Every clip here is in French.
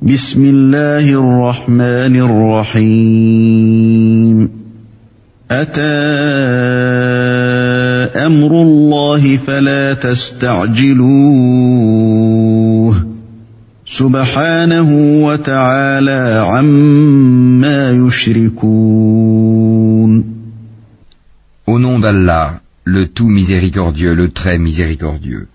بسم الله الرحمن الرحيم أتى أمر الله فلا تستعجلوه سبحانه وتعالى عما يشركون. Au nom d'Allah, le tout miséricordieux, le très miséricordieux.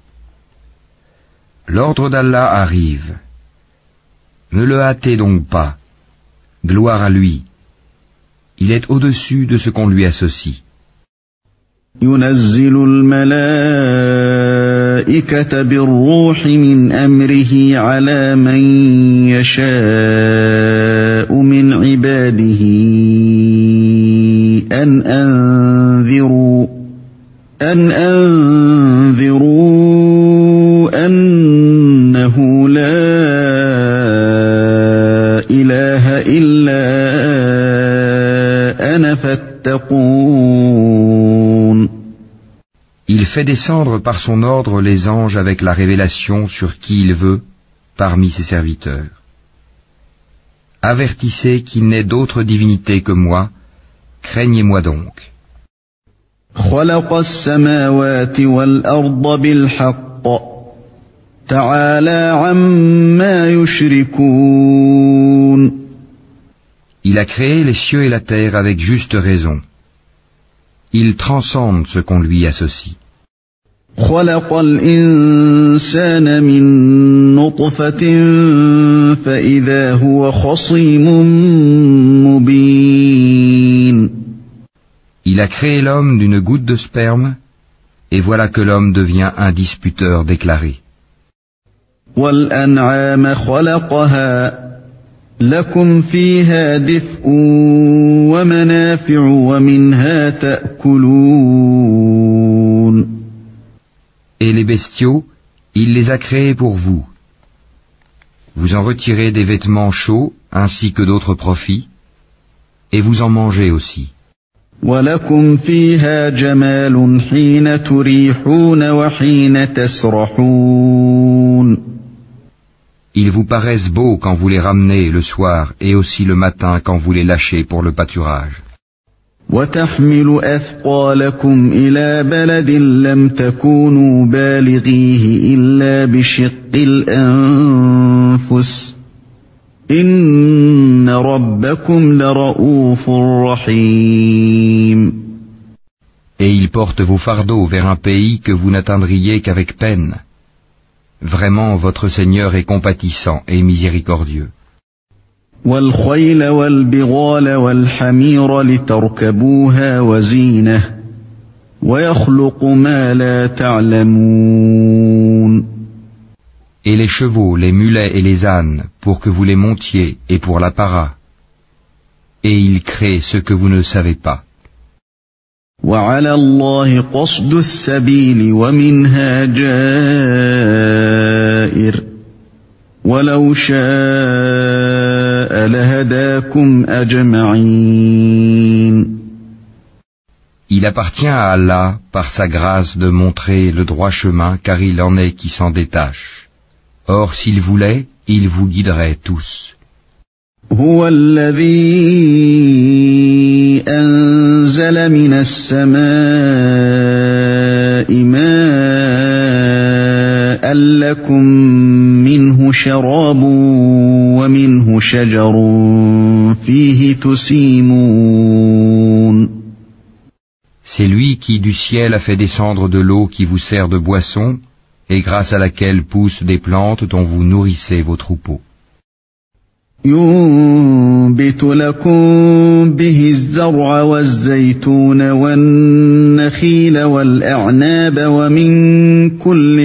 L'ordre d'Allah arrive. Ne le hâtez donc pas. Gloire à lui. Il est au-dessus de ce qu'on lui associe. ينزل الملائكة بالروح من أمره على من يشاء من عباده أن أنذروا أنه لا إله إلا أنا فاتقون. Il fait descendre par son ordre les anges avec la révélation sur qui il veut, parmi ses serviteurs. Avertissez qu'il n'est d'autre divinité que moi, craignez-moi donc. خلق السماوات والأرض بالحق تعالى عما يشركون. Il a créé les cieux et la terre avec juste raison. Il transcende ce qu'on lui associe. خلق الإنسان من نطفة فإذا هو خصيم مبين. Il a créé l'homme d'une goutte de sperme, et voilà que l'homme devient un disputeur déclaré. وَالْأَنْعَامَ خَلَقَهَا لَكُمْ فِيهَا دِفْءٌ وَمَنَافِعُ وَمِنْهَا تَأْكُلُونَ. Et les bestiaux, il les a créés pour vous. Vous en retirez des vêtements chauds ainsi que d'autres profits, et vous en mangez aussi. وَلَكُمْ فِيهَا جَمَالٌ حِينَ تُرِيحُونَ وَحِينَ تَسْرَحُونَ. Ils vous paraissent beaux quand vous les ramenez le soir et aussi le matin quand vous les lâchez pour le pâturage. وَتَحْمِلُ أَثْقَالَكُمْ إِلَى بَلَدٍ لَمْ تَكُونُوا بَالِغِيهِ إِلَّا بِشِقِّ الْأَنفُسِ إِنَّ رَبَّكُمْ لَرَءُوفٌ رَحِيمٌ. Et ils portent vos fardeaux vers un pays que vous n'atteindriez qu'avec peine. Vraiment, votre Seigneur est compatissant et miséricordieux. وَالْخَيْلَ وَالْبِغَالَ وَالْحَمِيرَ لِتَرْكَبُوهَا وَزِينَةً وَيَخْلُقُ مَا لَا تَعْلَمُونَ. Et les chevaux, les mulets et les ânes, pour que vous les montiez et pour l'apparat. Et il crée ce que vous ne savez pas. وَعَلَى اللَّهِ قَصْدُ السَّبِيلِ وَمِنْهَا جَائِرٌ وَلَوْ شَاءَ لَهَدَاكُمْ أَجْمَعِينَ. Il appartient à Allah, par sa grâce, de montrer le droit chemin, car il en est qui s'en détachent. Or, s'il voulait, il vous guiderait tous. هو الذي أنزل من السماء ماء لكم منه شراب ومنه شجر فيه تسيمون. C'est lui qui du ciel a fait descendre de l'eau qui vous sert de boisson, et grâce à laquelle poussent des plantes dont vous nourrissez vos troupeaux. ينبت لكم به الزرع والزيتون والنخيل والأعناب ومن كل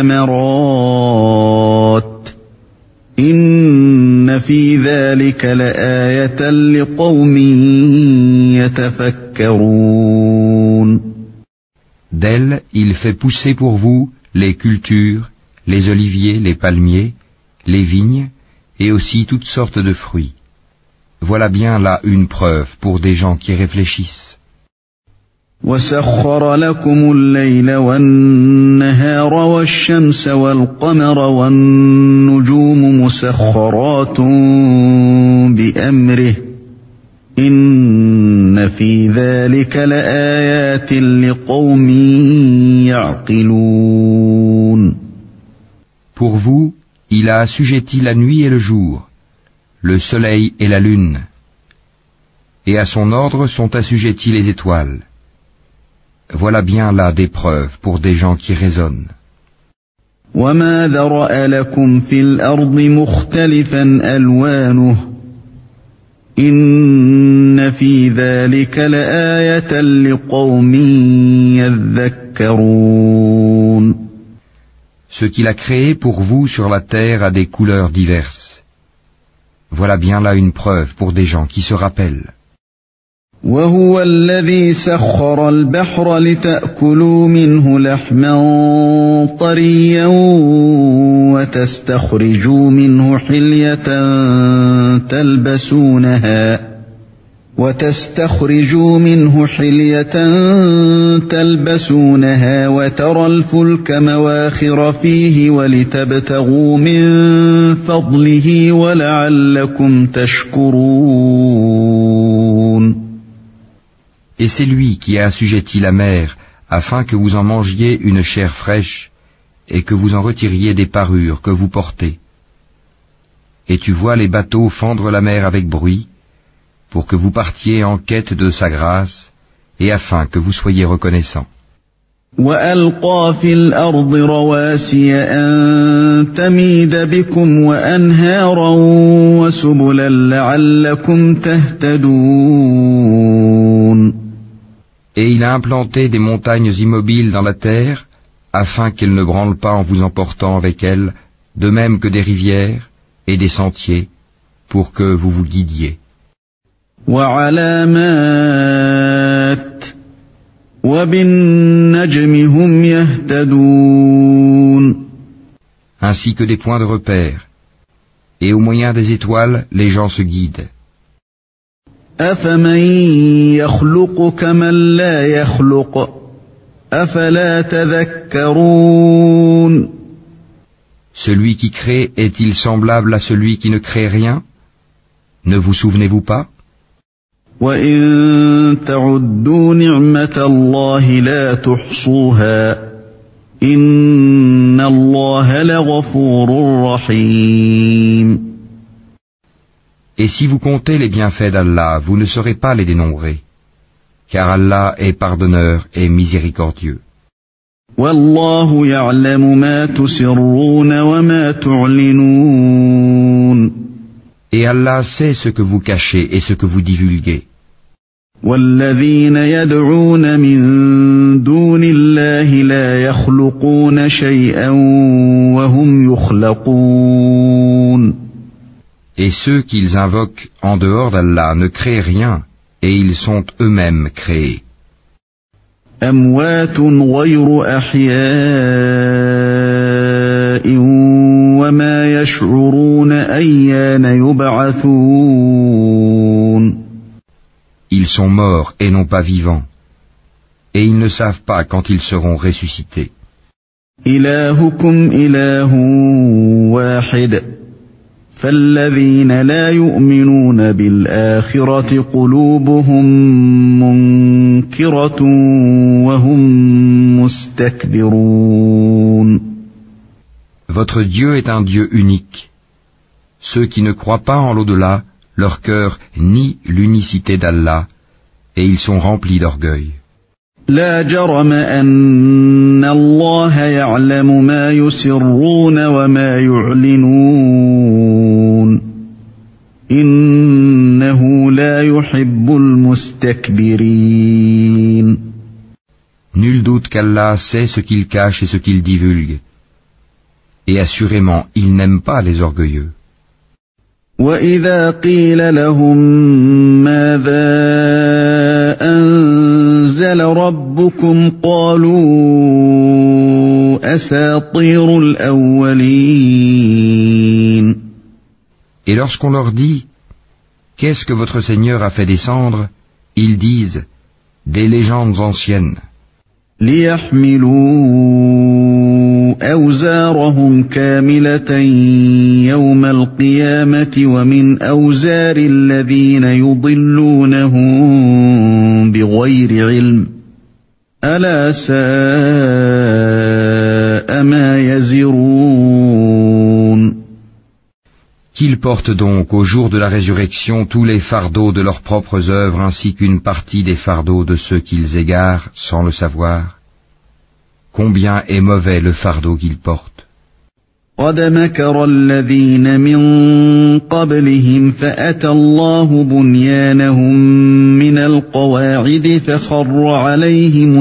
الثمرات إن في ذلك لآية لقوم يتفكرون. D'elle, il fait pousser pour vous les cultures, les oliviers, les palmiers, les vignes, et aussi toutes sortes de fruits. Voilà bien là une preuve pour des gens qui réfléchissent. وسخر لكم الليل والنهار والشمس والقمر والنجوم مسخرات بأمره إن في ذلك لآيات لقوم يعقلون. Pour vous, il a assujetti la nuit et le jour, le soleil et la lune, et à son ordre sont assujettis les étoiles. Voilà bien là des preuves pour des gens qui raisonnent. وما ذرأ لكم في الأرض مختلفا ألوانه إن في ذلك لآية لقوم يذكرون. Ce qu'il a créé pour vous sur la terre a des couleurs diverses. Voilà bien là une preuve pour des gens qui se rappellent. وهو الذي سخر البحر لتأكلوا منه لحما طريا وتستخرجوا منه حلية تلبسونها وترى الفلك مواخر فيه ولتبتغوا من فضله ولعلكم تشكرون. Et c'est lui qui a assujetti la mer afin que vous en mangiez une chair fraîche et que vous en retiriez des parures que vous portez. Et tu vois les bateaux fendre la mer avec bruit pour que vous partiez en quête de sa grâce et afin que vous soyez reconnaissants. وَأَلْقَى فِي الْأَرْضِ رَوَاسِيَ أَن تَمِيدَ بِكُمْ وَأَنْهَارًا وَسُبُلًا لَعَلَّكُمْ تَهْتَدُونَ. Et il a implanté des montagnes immobiles dans la terre, afin qu'elles ne branlent pas en vous emportant avec elles, de même que des rivières et des sentiers, pour que vous vous guidiez. وَعَلَامَاتٍ وَبِالنَّجْمِ هُمْ يَهْتَدُونَ. Ainsi que des points de repère. Et au moyen des étoiles, les gens se guident. أَفَمَن يَخْلُقُ كَمَن لَّا يَخْلُقُ أَفَلَا تَذَكَّرُونَ. Celui qui crée est-il semblable à celui qui ne crée rien? Ne vous souvenez-vous pas? وَإِن تَعُدُّوا نِعْمَةَ اللَّهِ لَا تُحْصُوهَا إِنَّ اللَّهَ لَغَفُورٌ رَّحِيمٌ. Et si vous comptez les bienfaits d'Allah, vous ne saurez pas les dénombrer, car Allah est pardonneur et miséricordieux. وَاللَّهُ يَعْلَمُ مَا تُسِرُّونَ وَمَا تُعْلِنُونَ. Et Allah sait ce que vous cachez et ce que vous divulguez. وَالَّذِينَ يَدْعُونَ مِن دُونِ اللَّهِ لَا يَخْلُقُونَ شَيْئًا وَهُمْ يُخْلَقُونَ. Et ceux qu'ils invoquent en dehors d'Allah ne créent rien, et ils sont eux-mêmes créés. أَمْوَاتٌ غَيْرُ أَحْيَاءٍ وَمَا يَشْعُرُونَ أَيَّانَ يُبْعَثُونَ. Ils sont morts et non pas vivants, et ils ne savent pas quand ils seront ressuscités. إِلَٰهُكُمْ إِلَٰهٌ وَاحِدٌ فَالَّذِينَ لَا يُؤْمِنُونَ بِالْآخِرَةِ قُلُوبُهُم مُّنكِرَةٌ وَهُم مُّسْتَكْبِرُونَ. Votre Dieu est un Dieu unique. Ceux qui ne croient pas en l'au-delà, leur cœur nie l'unicité d'Allah, et ils sont remplis d'orgueil. لا جرم أن الله يعلم ما يسرون وما يعلنون إنه لا يحب المستكبرين. Nul doute qu'Allah sait ce qu'il cache et ce qu'il divulgue. Et assurément, il n'aime pas les orgueilleux. وَإِذَا قِيلَ لَهُم مَّاذَا أَنزَلَ رَبُّكُمْ قَالُوا أَسَاطِيرُ الْأَوَّلِينَ. Et lorsqu'on leur dit « Qu'est-ce que votre Seigneur a fait descendre ?» ils disent Des légendes anciennes. ليحملوا أوزارهم كاملة يوم القيامة ومن أوزار الذين يضلونهم بغير علم ألا ساء ما يزرون. Qu'ils portent donc au jour de la résurrection tous les fardeaux de leurs propres œuvres ainsi qu'une partie des fardeaux de ceux qu'ils égarent sans le savoir. Combien est mauvais le fardeau qu'ils portent. قد مكر الذين من قبلهم فأتى الله بنيانهم من القواعد فخر عليهم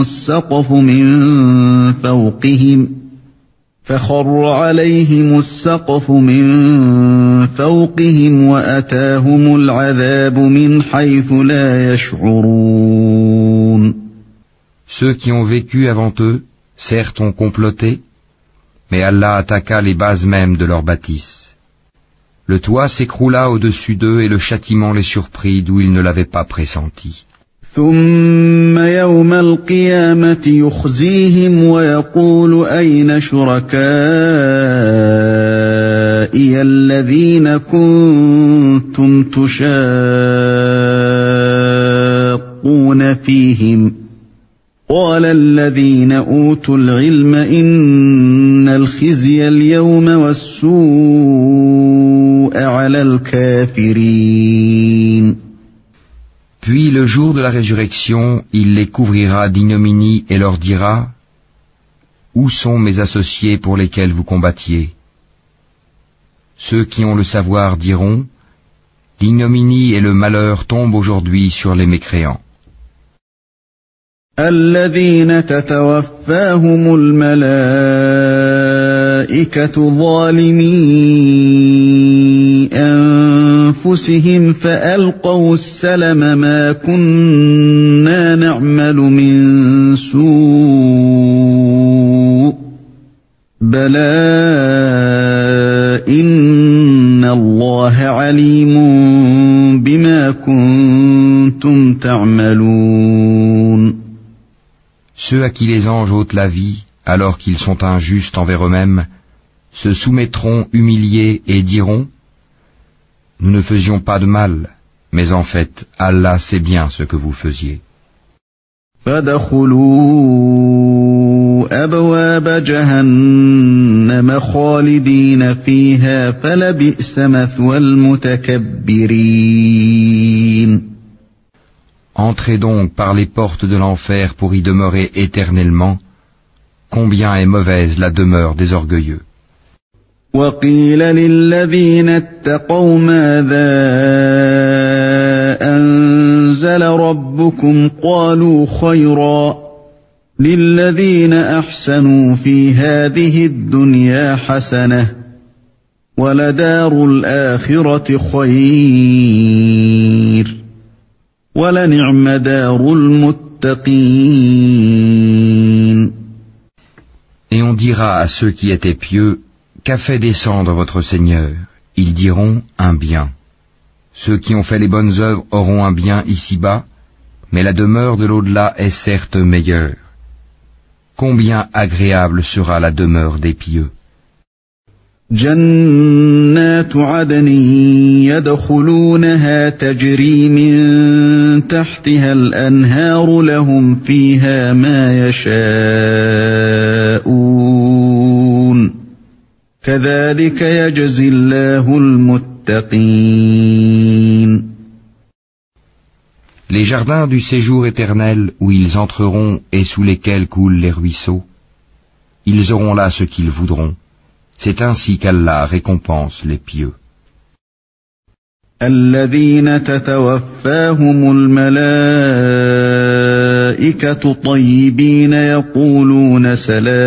السقف من فوقهم وأتاهم العذاب من حيث لا يشعرون. Ceux qui ont vécu avant eux, certes ont comploté, mais Allah attaqua les bases mêmes de leur bâtisse. Le toit s'écroula au-dessus d'eux et le châtiment les surprit d'où ils ne l'avaient pas pressenti. ثم يوم القيامة يخزيهم ويقول أين شركائي الذين كنتم تشاقون فيهم قال الذين أوتوا العلم إن الخزي اليوم والسوء على الكافرين. Puis le jour de la résurrection, il les couvrira d'ignominie et leur dira : Où sont mes associés pour lesquels vous combattiez ? Ceux qui ont le savoir diront : L'ignominie et le malheur tombent aujourd'hui sur les mécréants. الذين تتوفاهم الملائكة ظالمي أنفسهم فألقوا السلم ما كنا نعمل من سوء بلى إن الله عليم بما كنتم تعملون. Ceux à qui les anges ôtent la vie, alors qu'ils sont injustes envers eux-mêmes, se soumettront humiliés et diront : Nous ne faisions pas de mal, mais en fait, Allah sait bien ce que vous faisiez. فَادْخُلُوا أَبْوَابَ جَهَنَّمَ خَالِدِينَ فِيهَا فَلَبِئْسَ مَثْوَى الْمُتَكَبِّرِينَ. Entrez donc par les portes de l'enfer pour y demeurer éternellement. Combien est mauvaise la demeure des orgueilleux. وَقِيلَ لِلَّذِينَ اتَّقَوْا مَاذَا أَنزَلَ رَبُّكُمْ قَالُوا خَيْرًا لِلَّذِينَ أَحْسَنُوا فِي هَذِهِ الدُّنْيَا حَسَنَةٌ وَلَدَارُ الْآخِرَةِ خَيْرٌ وَلَنِعْمَ دَارُ الْمُتَّقِينَ. Et on dira à ceux qui étaient pieux : Qu'a fait descendre votre Seigneur ? Ils diront : un bien. Ceux qui ont fait les bonnes œuvres auront un bien ici-bas, mais la demeure de l'au-delà est certes meilleure. Combien agréable sera la demeure des pieux. جنات عدن يدخلونها تجري من تحتها الأنهار لهم فيها ما يشاءون كذلك يجزي الله المتقين. Les jardins du séjour éternel où ils entreront et sous lesquels coulent les ruisseaux, ils auront là ce qu'ils voudront. C'est ainsi qu'Allah récompense les pieux. الذين تتوفاهم الملائكة طيبين يقولون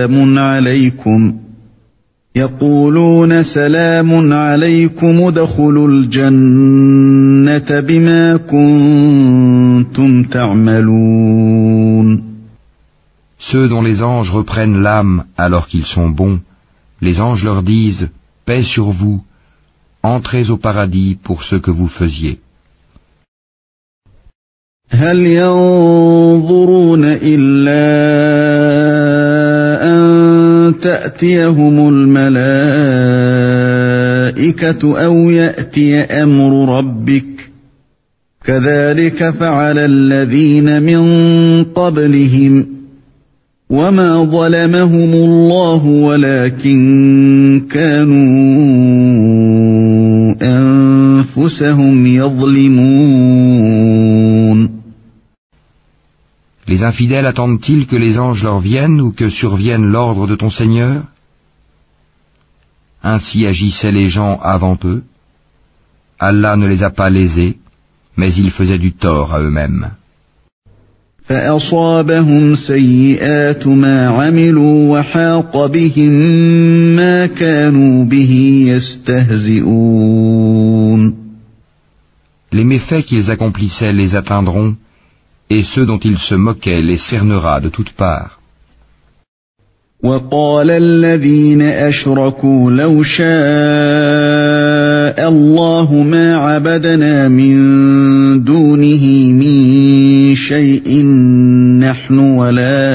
سلام عليكم ادخلوا الجنة بما كنتم تعملون. Ceux dont les anges reprennent l'âme alors qu'ils sont bons, les anges leur disent : Paix sur vous, entrez au paradis pour ce que vous faisiez. هل ينظرون إلا أن تأتيهم الملائكة أو يأتي أمر ربك كذلك فعل الذين من قبلهم وما ظلمهم الله ولكن كانوا أنفسهم يظلمون. Les infidèles attendent-ils que les anges leur viennent ou que survienne l'ordre de ton Seigneur? Ainsi agissaient les gens avant eux. Allah ne les a pas lésés, mais ils faisaient du tort à eux-mêmes. فأصابهم سيئات ما عملوا وحاق بهم ما كانوا به يستهزئون. Les méfaits qu'ils accomplissaient les atteindront, et ceux dont ils se moquaient les cernera de toutes parts. وقال الذين أشركوا لو شاء الله ما عبدنا من دونه من شيء نحن ولا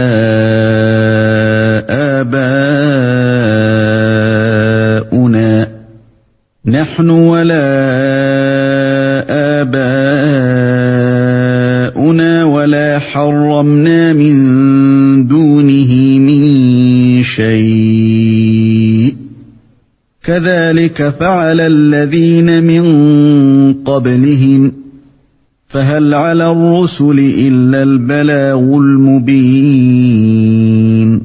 آباؤنا ولا حرمنا من دونه من شيء كذلك فعل الذين من قبلهم فهل على الرسل إلا البلاغ المبين.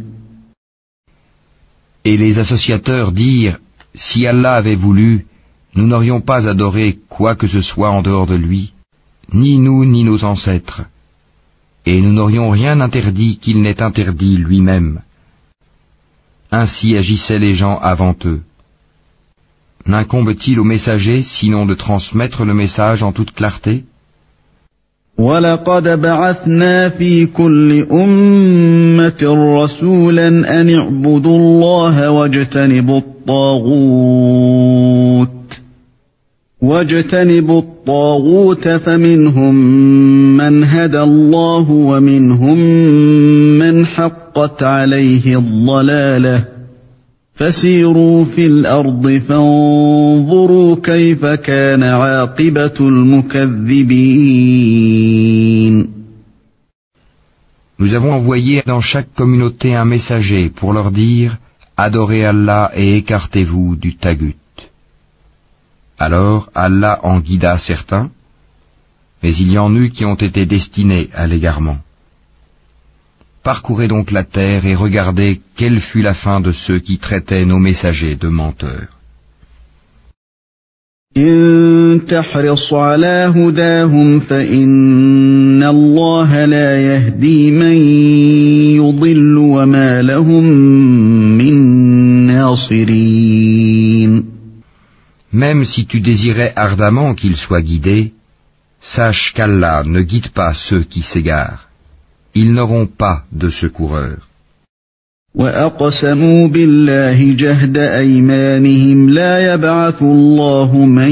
Et les associateurs dirent, si Allah avait voulu, nous n'aurions pas adoré quoi que ce soit en dehors de lui, ni nous ni nos ancêtres, et nous n'aurions rien interdit qu'il n'ait interdit lui-même. Ainsi agissaient les gens avant eux. N'incombe-t-il aux messagers sinon de transmettre le message en toute clarté? وَلَقَدْ بَعَثْنَا فِي كُلِّ أُمَّةٍ رَسُولًا أَنِ اعْبُدُوا اللَّهَ واجتنبوا الطاغوت فمنهم من هدى الله ومنهم من حقت عليه الضلالة فسيروا في الأرض فانظروا كيف كان عاقبة المكذبين. Nous avons envoyé dans chaque communauté un messager pour leur dire « Adorez Allah et écartez-vous du tagut ». Alors Allah en guida certains, mais il y en eut qui ont été destinés à l'égarement. Parcourez donc la terre et regardez quelle fut la fin de ceux qui traitaient nos messagers de menteurs. إن تحرص على هداهم فإن الله لا يهدي من يضل وما لهم من ناصرين. Même si tu désirais ardemment qu'ils soient guidés, sache qu'Allah ne guide pas ceux qui s'égarent. Ils n'auront pas de secoureurs. وَأَقْسَمُوا بِاللَّهِ جَهْدَ أَيْمَانِهِمْ لَا يَبْعَثُ اللَّهُ مَن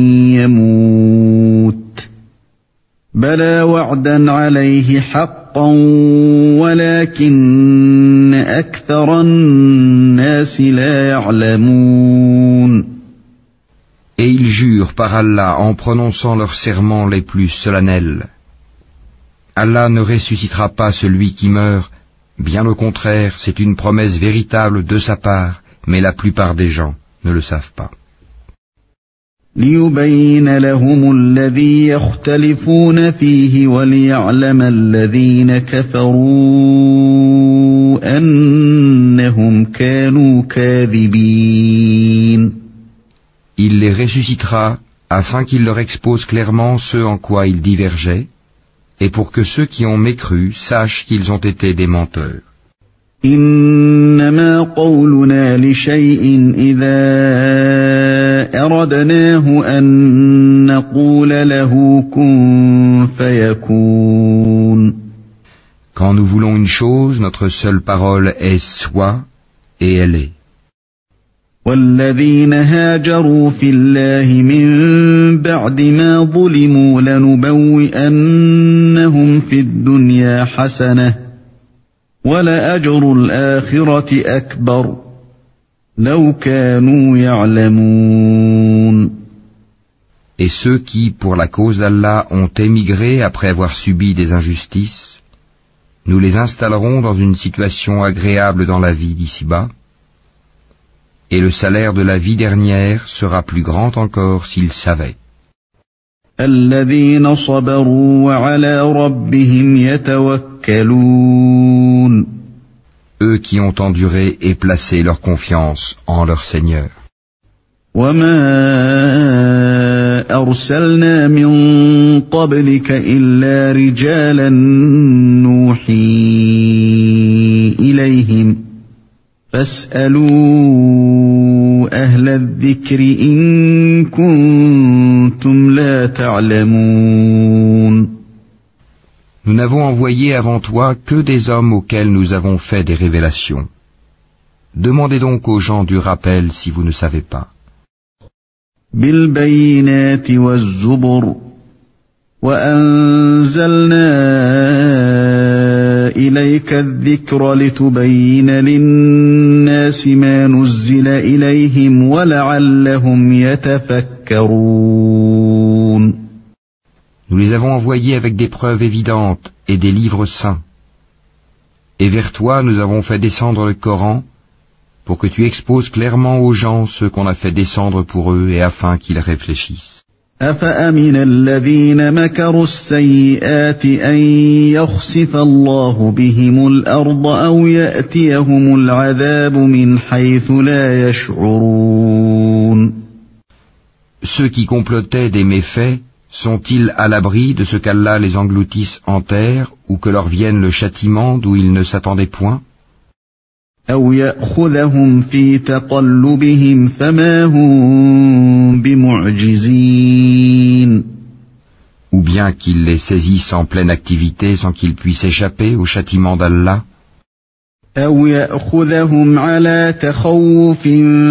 يَمُوتُ بَلَى وَعْدًا عَلَيْهِ حَقًّا وَلَكِنَّ أَكْثَرَ النَّاسِ لَا يَعْلَمُونَ. Et ils jurent par Allah en prononçant leurs serments les plus solennels. Allah ne ressuscitera pas celui qui meurt, bien au contraire, c'est une promesse véritable de sa part, mais la plupart des gens ne le savent pas. لِيُبَيِّنَ لَهُمُ الَّذِي يَخْتَلِفُونَ فِيهِ وَلِيَعْلَمَ الَّذِينَ كَفَرُوا أَنَّهُمْ كَانُوا كَاذِبِينَ. Il les ressuscitera afin qu'il leur expose clairement ce en quoi ils divergeaient, et pour que ceux qui ont mécru sachent qu'ils ont été des menteurs. إنما قولنا لشيء إذا أردناه أن نقول له كن فيكون. Quand nous voulons une chose, notre seule parole est « sois » et elle est. والذين هاجروا في الله من بعد ما ظلموا لنبوئنهم في الدنيا حسنة ولأجر الآخرة أكبر لو كانوا يعلمون. Et ceux qui, pour la cause d'Allah, ont émigré après avoir subi des injustices, nous les installerons dans une situation agréable dans la vie d'ici-bas, et le salaire de la vie dernière sera plus grand encore s'ils savaient. الذين صبروا وعلى ربهم يتوكلون. Eux qui ont enduré et placé leur confiance en leur Seigneur. وما أرسلنا من قبلك إلا رجالا نوحي إليهم فاسألوا أهل الذكر إن كنتم لا تعلمون. Nous n'avons envoyé avant toi que des hommes auxquels nous avons fait des révélations. Demandez donc aux gens du rappel si vous ne savez pas. بالبينات والزبر وأنزلنا إليك الذكر لتبين للناس ما نزل إليهم ولعلهم يتفكرون. Nous les avons envoyés avec des preuves évidentes et des livres saints. Et vers toi nous avons fait descendre le Coran pour que tu exposes clairement aux gens ce qu'on a fait descendre pour eux et afin qu'ils réfléchissent. أفأمن الذين مكروا السيئات أن يخسف الله بهم الأرض أو يأتيهم العذاب من حيث لا يشعرون. Ceux qui complotaient des méfaits sont-ils à l'abri de ce qu'Allah les engloutisse en terre ou que leur vienne le châtiment d'où ils ne s'attendaient point? أو يأخذهم في تقلبهم فما هم بمعجزين. Ou bien qu'il les saisisse en pleine activité sans qu'ils puissent échapper au châtiment d'Allah. أو يأخذهم على تخوف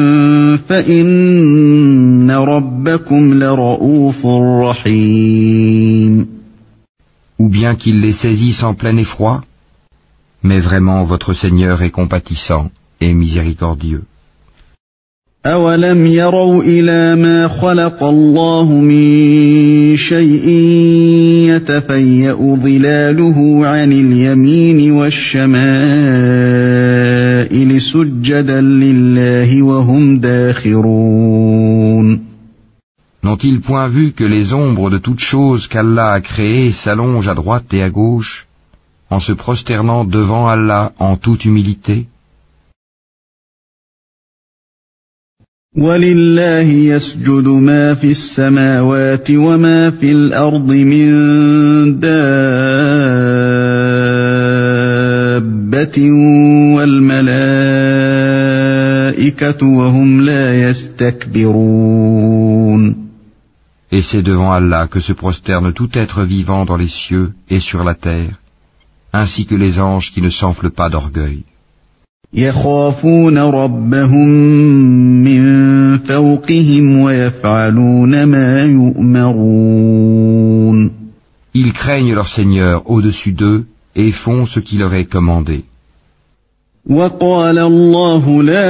فإن ربكم لرؤوف رحيم. Ou bien qu'il les saisisse en plein effroi. Mais vraiment, votre Seigneur est compatissant et miséricordieux. أولم يروا إلى ما خلق الله من شيء يتفيأ ظلاله عن اليمين والشمائل سجدا لله وهم داخرون. N'ont-ils point vu que les ombres de toutes choses qu'Allah a créées s'allongent à droite et à gauche en se prosternant devant Allah en toute humilité? وَلِلَّهِ يَسْجُدُ مَا فِي السَّمَاوَاتِ وَمَا فِي الْأَرْضِ مِن دَابَّةٍ وَالْمَلَائِكَةُ وَهُمْ لَا يَسْتَكْبِرُونَ. Et c'est devant Allah que se prosterne tout être vivant dans les cieux et sur la terre, ainsi que les anges qui ne s'enflent pas d'orgueil. يخافون ربهم من فوقهم ويفعلون ما يؤمرون. Ils craignent leur Seigneur au-dessus d'eux et font ce qui leur est commandé. وقال الله لا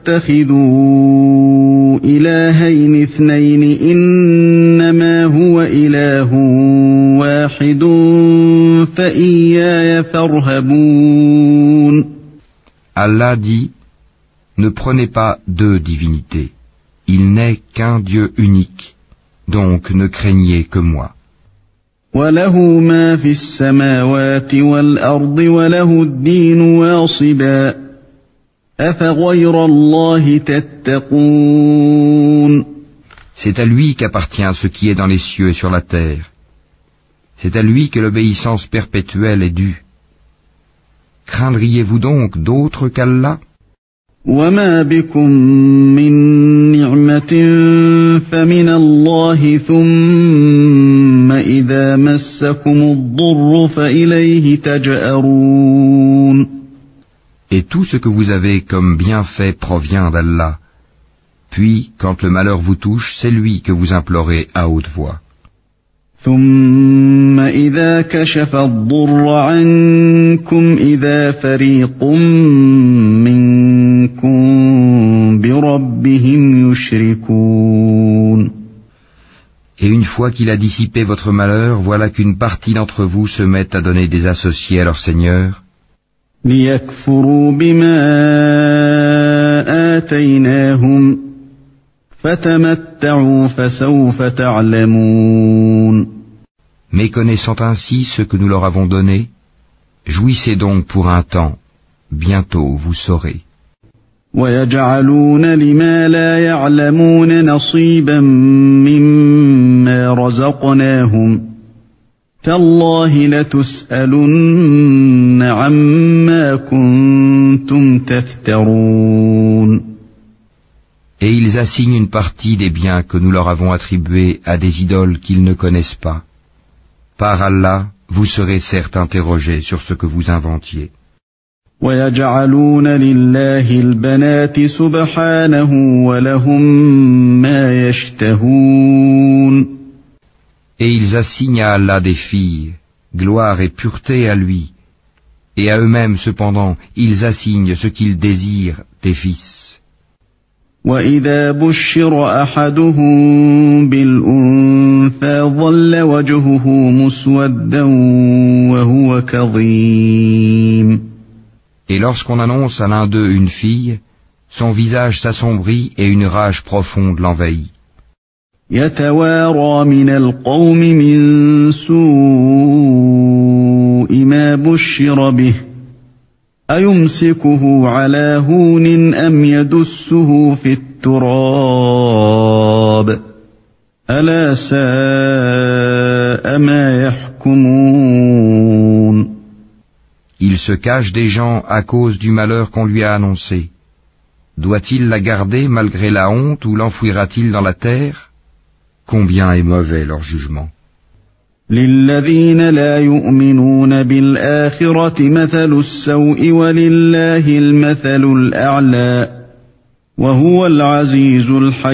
تتخذوا إلهين اثنين إنما هو إله واحد فإياي فارهبون. Allah dit, ne prenez pas deux divinités. Il n'est qu'un Dieu unique, donc ne craignez que moi. وله ما في السماوات والأرض وله الدين واصبا أفغير الله تتقون. C'est à lui qu'appartient ce qui est dans les cieux et sur la terre. C'est à lui que l'obéissance perpétuelle est due. Craindriez-vous donc d'autres qu'Allah? وما بكم من نعمة فمن الله ثم إذا مسكم الضر فإليه تجأرون. Et tout ce que vous avez comme bienfait provient d'Allah. Puis, quand le malheur vous touche, c'est lui que vous implorez à haute voix. ثم إذا كشف الضر عنكم إذا فريق منكم بربهم يشركون. Et une fois qu'il a dissipé votre malheur, voilà qu'une partie d'entre vous se met à donner des associés à leur Seigneur, ليكفروا بما آتيناهم فتمتعوا فسوف تعلمون. méconnaissant ainsi ce que nous leur avons donné, jouissez donc pour un temps, bientôt vous saurez. ويجعلون لما لا يعلمون نصيبا مما رزقناهم تالله لتسألن عما كنتم تفترون. Et ils assignent une partie des biens que nous leur avons attribués à des idoles qu'ils ne connaissent pas. Par Allah, vous serez certes interrogés sur ce que vous inventiez. ويجعلون لله البنات سبحانه ولهم ما يشتهون. Et ils assignent à Allah des filles, gloire et pureté à lui, et à eux-mêmes cependant, ils assignent ce qu'ils désirent des fils. وإذا بشر أحدهم بالأنثى ظل وجهه مسودا وهو كظيم. Et lorsqu'on annonce à l'un d'eux une fille, son visage s'assombrit et une rage profonde l'envahit. يتوارى من القوم من سوء ما بشر به أيمسكه على هون أم يدسه في التراب ألا ساء ما يحكمون. Il se cache des gens à cause du malheur qu'on lui a annoncé. Doit-il la garder malgré la honte ou l'enfouira-t-il dans la terre? Combien est mauvais leur jugement. للذين لا يؤمنون بالآخرة مثل السوء ولله المثل الأعلى وهو العزيز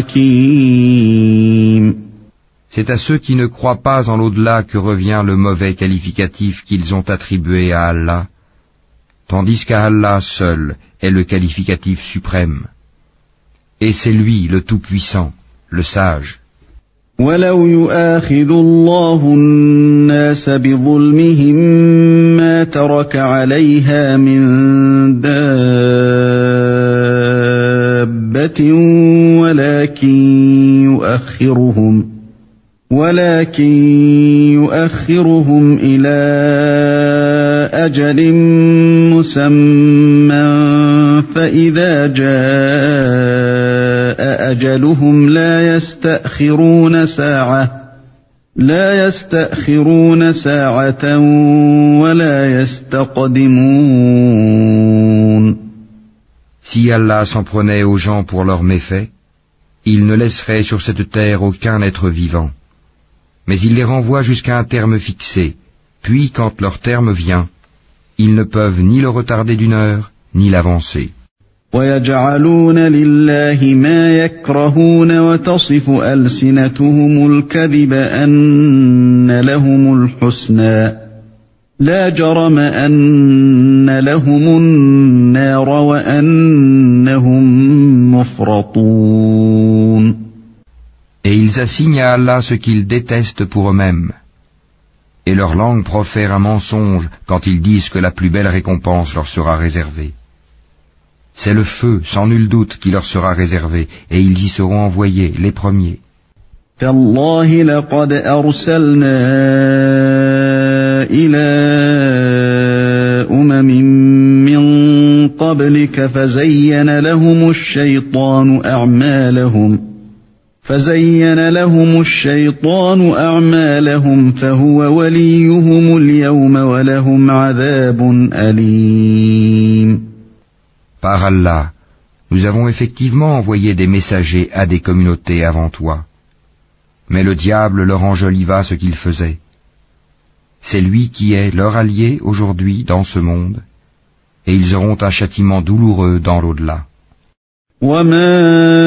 الحكيم. C'est à ceux qui ne croient pas en l'au-delà que revient le mauvais qualificatif qu'ils ont attribué à Allah, tandis qu'à Allah seul est le qualificatif suprême. Et c'est lui le Tout-Puissant, le Sage. ولو يؤاخذ الله الناس بظلمهم ما ترك عليها من دابة ولكن يؤخرهم إلى أجل مسمى فإذا جاء أجلهم لا يستأخرون ساعة ولا يستقدمون. Si Allah s'en prenait aux gens pour leurs méfaits, il ne laisserait sur cette terre aucun être vivant. Mais il les renvoie jusqu'à un terme fixé, puis quand leur terme vient, ils ne peuvent ni le retarder d'une heure, ni l'avancer. ويجعلون لله ما يكرهون وتصف ألسنتهم الكذب أن لهم الحسنى لا جرم أن لهم النار وأنهم مفرطون. Et ils assignent à Allah ce qu'ils détestent pour eux-mêmes. Et leur langue profère un mensonge quand ils disent que la plus belle récompense leur sera réservée. C'est le feu, sans nul doute, qui leur sera réservé, et ils y seront envoyés, les premiers. تالله لقد أرسلنا إلى من قبلك فزين لهم الشيطان أعمالهم فهو وليهم اليوم ولهم عذاب أليم. Par Allah, nous avons effectivement envoyé des messagers à des communautés avant toi. Mais le diable leur enjoliva ce qu'il faisait. C'est lui qui est leur allié aujourd'hui dans ce monde, et ils auront un châtiment douloureux dans l'au-delà. وما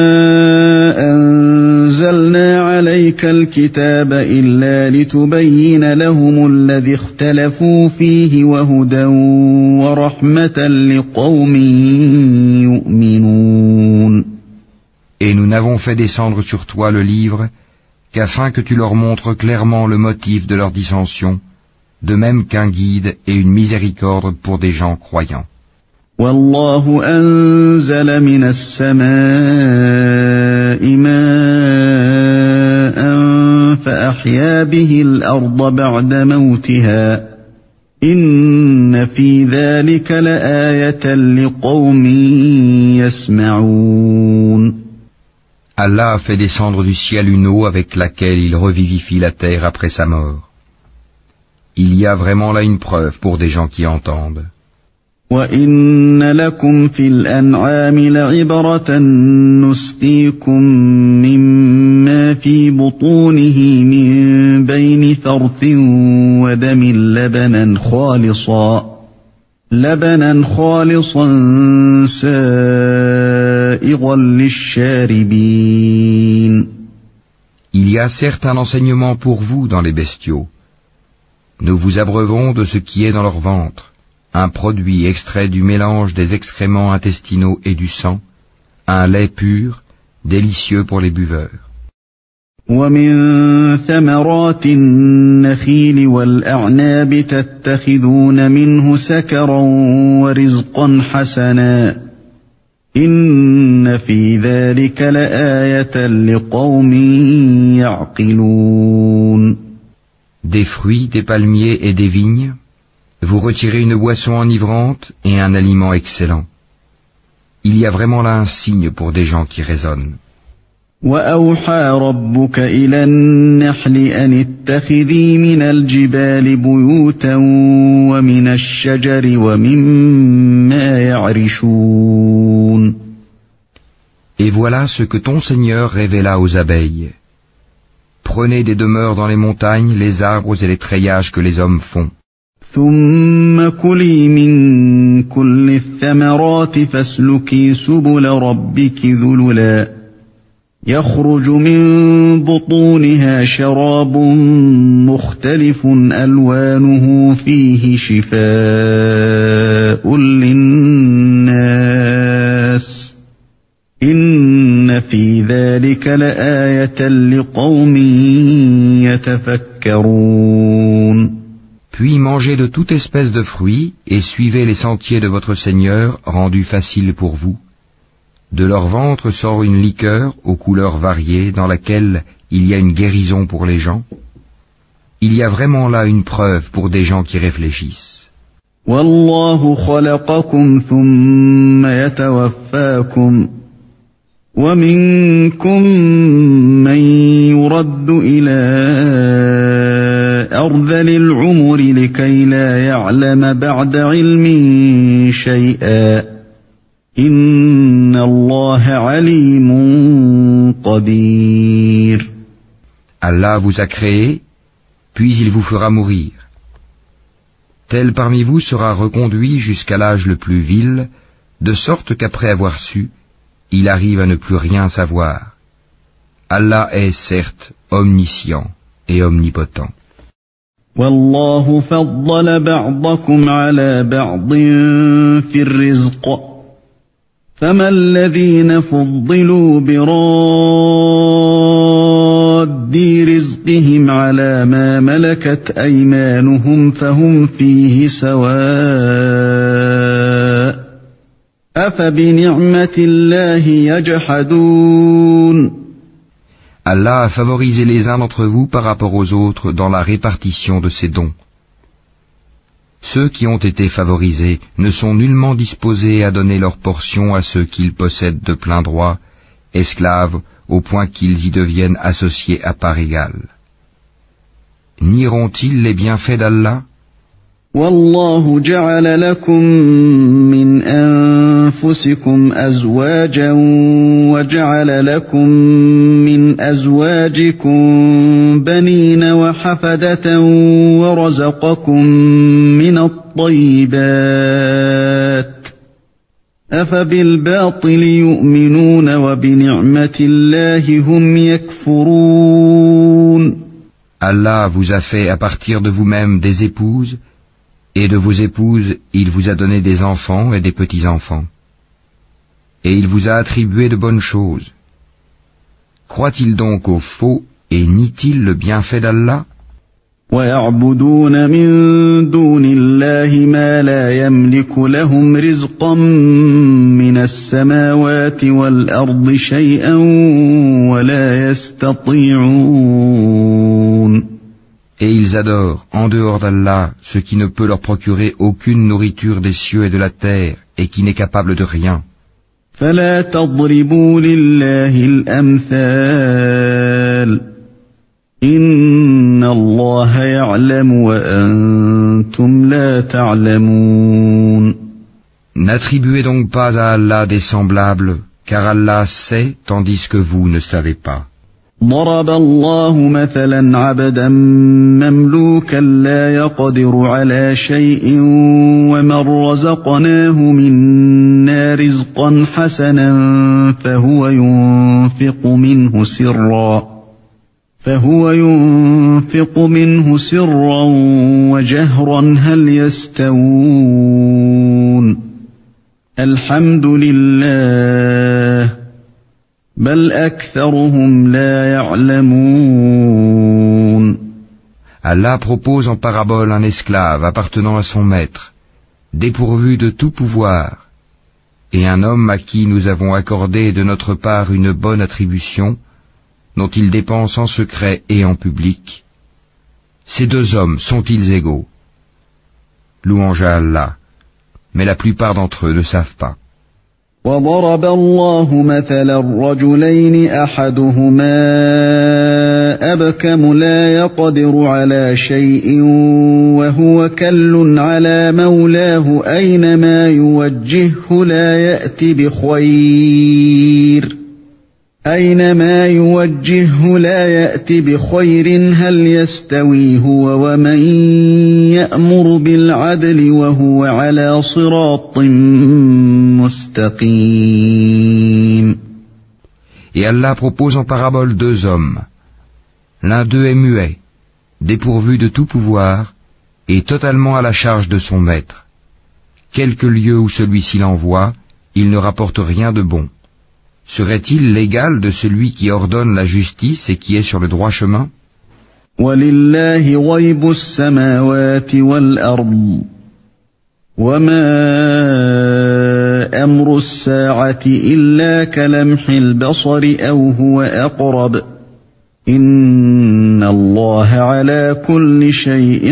أنزلنا عليك الكتاب إلا لتبين لهم الذي اختلفوا فيه وهدى ورحمة لقوم يؤمنون. Et nous n'avons fait descendre sur toi le livre qu'afin que tu leur montres clairement le motif de leur dissension, de même qu'un guide et une miséricorde pour des gens croyants. والله أنزل من السماء ماء فأحيا به الأرض بعد موتها إن في ذلك لآية لقوم يسمعون. Allah a fait descendre du ciel une eau avec laquelle il revivifie la terre après sa mort. Il y a vraiment là une preuve pour des gens qui entendent. وَإِنَّ لَكُمْ فِي الْأَنْعَامِ لَعِبْرَةً نُسْقِيكُم مِّمَّا فِي بُطُونِهِ مِن بَيْنِ فَرْثٍ وَدَمٍ لَبَنًا خَالِصًا سَائِغًا لِلشَّارِبِينَ. Il y a certes un enseignement pour vous dans les bestiaux. Nous vous abreuvons de ce qui est dans leur ventre, un produit extrait du mélange des excréments intestinaux et du sang, un lait pur, délicieux pour les buveurs. وَمِن ثَمَرَاتِ النَّخِيلِ وَالْأَعْنَابِ تَتَّخِذُونَ مِنْهُ سَكَرًا وَرِزْقًا حَسَنًا إِنَّ فِي ذَلِكَ لَآيَةً لِقَوْمٍ يَعْقِلُونَ. Des fruits, des palmiers et des vignes, vous retirez une boisson enivrante et un aliment excellent. Il y a vraiment là un signe pour des gens qui raisonnent. وَأَوْحَى رَبُّكَ إِلَى النَّحْلِ أَنِ اتَّخِذِي مِنَ الْجِبَالِ بُيُوتًا وَمِنَ الشَّجَرِ وَمِمَّا يَعْرِشُونَ. Et voilà ce que ton Seigneur révéla aux abeilles. Prenez des demeures dans les montagnes, les arbres et les treillages que les hommes font. ثُمَّ كُلِي مِن كُلِّ الثَّمَرَاتِ فَاسْلُكِي سُبُلَ رَبِّكِ ذُلُلًا يَخْرُجُ مِن بُطُونِهَا شَرَابٌ مُخْتَلِفٌ أَلْوَانُهُ فِيهِ شِفَاءٌ لِلنَّاسِ إِنَّ فِي ذَلِكَ لَآيَةً لِقَوْمٍ يَتَفَكَّرُونَ. Puis mangez de toute espèce de fruits et suivez les sentiers de votre Seigneur rendus faciles pour vous. De leur ventre sort une liqueur aux couleurs variées dans laquelle il y a une guérison pour les gens. Il y a vraiment là une preuve pour des gens qui réfléchissent. وَاللَّهُ خَلَقَكُمْ ثُمَّ يَتَوَفَّاكُمْ وَمِنكُم مَّن يُرَدُّ إِلَى أَرْذَلِ الْعُمُرِ لِكَيْ لَا يَعْلَمَ بَعْدَ عِلْمٍ شَيْئًا إِنَّ اللَّهَ عَلِيمٌ قَدِيرٌ. Allah vous a créé, puis il vous fera mourir. Tel parmi vous sera reconduit jusqu'à l'âge le plus vil, de sorte qu'après avoir su, il arrive à ne plus rien savoir. Allah est certes omniscient et omnipotent. وَاللَّهُ فَضَّلَ بَعْضَكُمْ عَلَى بَعْضٍ فِي الرِّزْقِ فَمَا الَّذِينَ فُضِّلُوا بِرَادِّي رِزْقِهِمْ عَلَى مَا مَلَكَتْ أَيْمَانُهُمْ فَهُمْ فِيهِ سَوَاءٌ أَفَبِنِعْمَةِ اللَّهِ يَجْحَدُونَ. Allah a favorisé les uns d'entre vous par rapport aux autres dans la répartition de ses dons. Ceux qui ont été favorisés ne sont nullement disposés à donner leur portion à ceux qu'ils possèdent de plein droit, esclaves, au point qu'ils y deviennent associés à part égale. Nieront-ils les bienfaits d'Allah? وَاللَّهُ جَعَلَ لَكُم مِّنْ أَنفُسِكُمْ أَزْوَاجًا وَجَعَلَ لَكُم مِّنْ أَزْوَاجِكُم بَنِينَ وَحَفَدَةً وَرَزَقَكُم مِّنَ الطَّيِّبَاتِ أفبالباطل يؤمنون وبنعمة الله هم يكفرون. Allah vous a fait à partir de vous-même des épouses, et de vos épouses il vous a donné des enfants et des petits-enfants. Et il vous a attribué de bonnes choses. Croit-il donc au faux et nie-t-il le bienfait d'Allah? ويعبدون من دون الله ما لا يملك لهم رزقا من السماوات والأرض شيئا ولا يستطيعون. Et ils adorent, en dehors d'Allah, ce qui ne peut leur procurer aucune nourriture des cieux et de la terre, et qui n'est capable de rien. فلا تضربوا لله الأمثال إن الله يعلم وأنتم لا تعلمون. N'attribuez donc pas à Allah des semblables, car Allah sait tandis que vous ne savez pas. ضرب الله مثلا عبدا مملوكا لا يقدر على شيء ومن رزقناه منا رزقا حسنا فهو ينفق منه سرا وجهرا هل يستوون الحمد لله بل أكثرهم لا يعلمون. Allah propose en parabole un esclave appartenant à son maître, dépourvu de tout pouvoir, et un homme à qui nous avons accordé de notre part une bonne attribution, dont il dépense en secret et en public. Ces deux hommes sont-ils égaux? Louange à Allah, mais la plupart d'entre eux ne savent pas. وضرب الله مثلا رجلين أحدهما أبكم لا يقدر على شيء وهو كل على مولاه أينما يوجهه لا يأتي بخير هل يستوي هو ومن يأمر بالعدل وهو على صراط مستقيم. Et Allah propose en parabole deux hommes. L'un d'eux est muet, dépourvu de tout pouvoir, et totalement à la charge de son maître. Quelque lieu où celui-ci l'envoie, il ne rapporte rien de bon. Serait-il l'égal de celui qui ordonne la justice et qui est sur le droit chemin? وَلِلَّهِ غَيْبُ السَّمَاوَاتِ وَالْأَرْضِ وَمَا أَمْرُ السَّاعَةِ إِلَّا كَلَمْحِ الْبَصَرِ أَوْ هُوَ أَقْرَبُ إِنَّ اللَّهَ عَلَى كُلِّ شَيْءٍ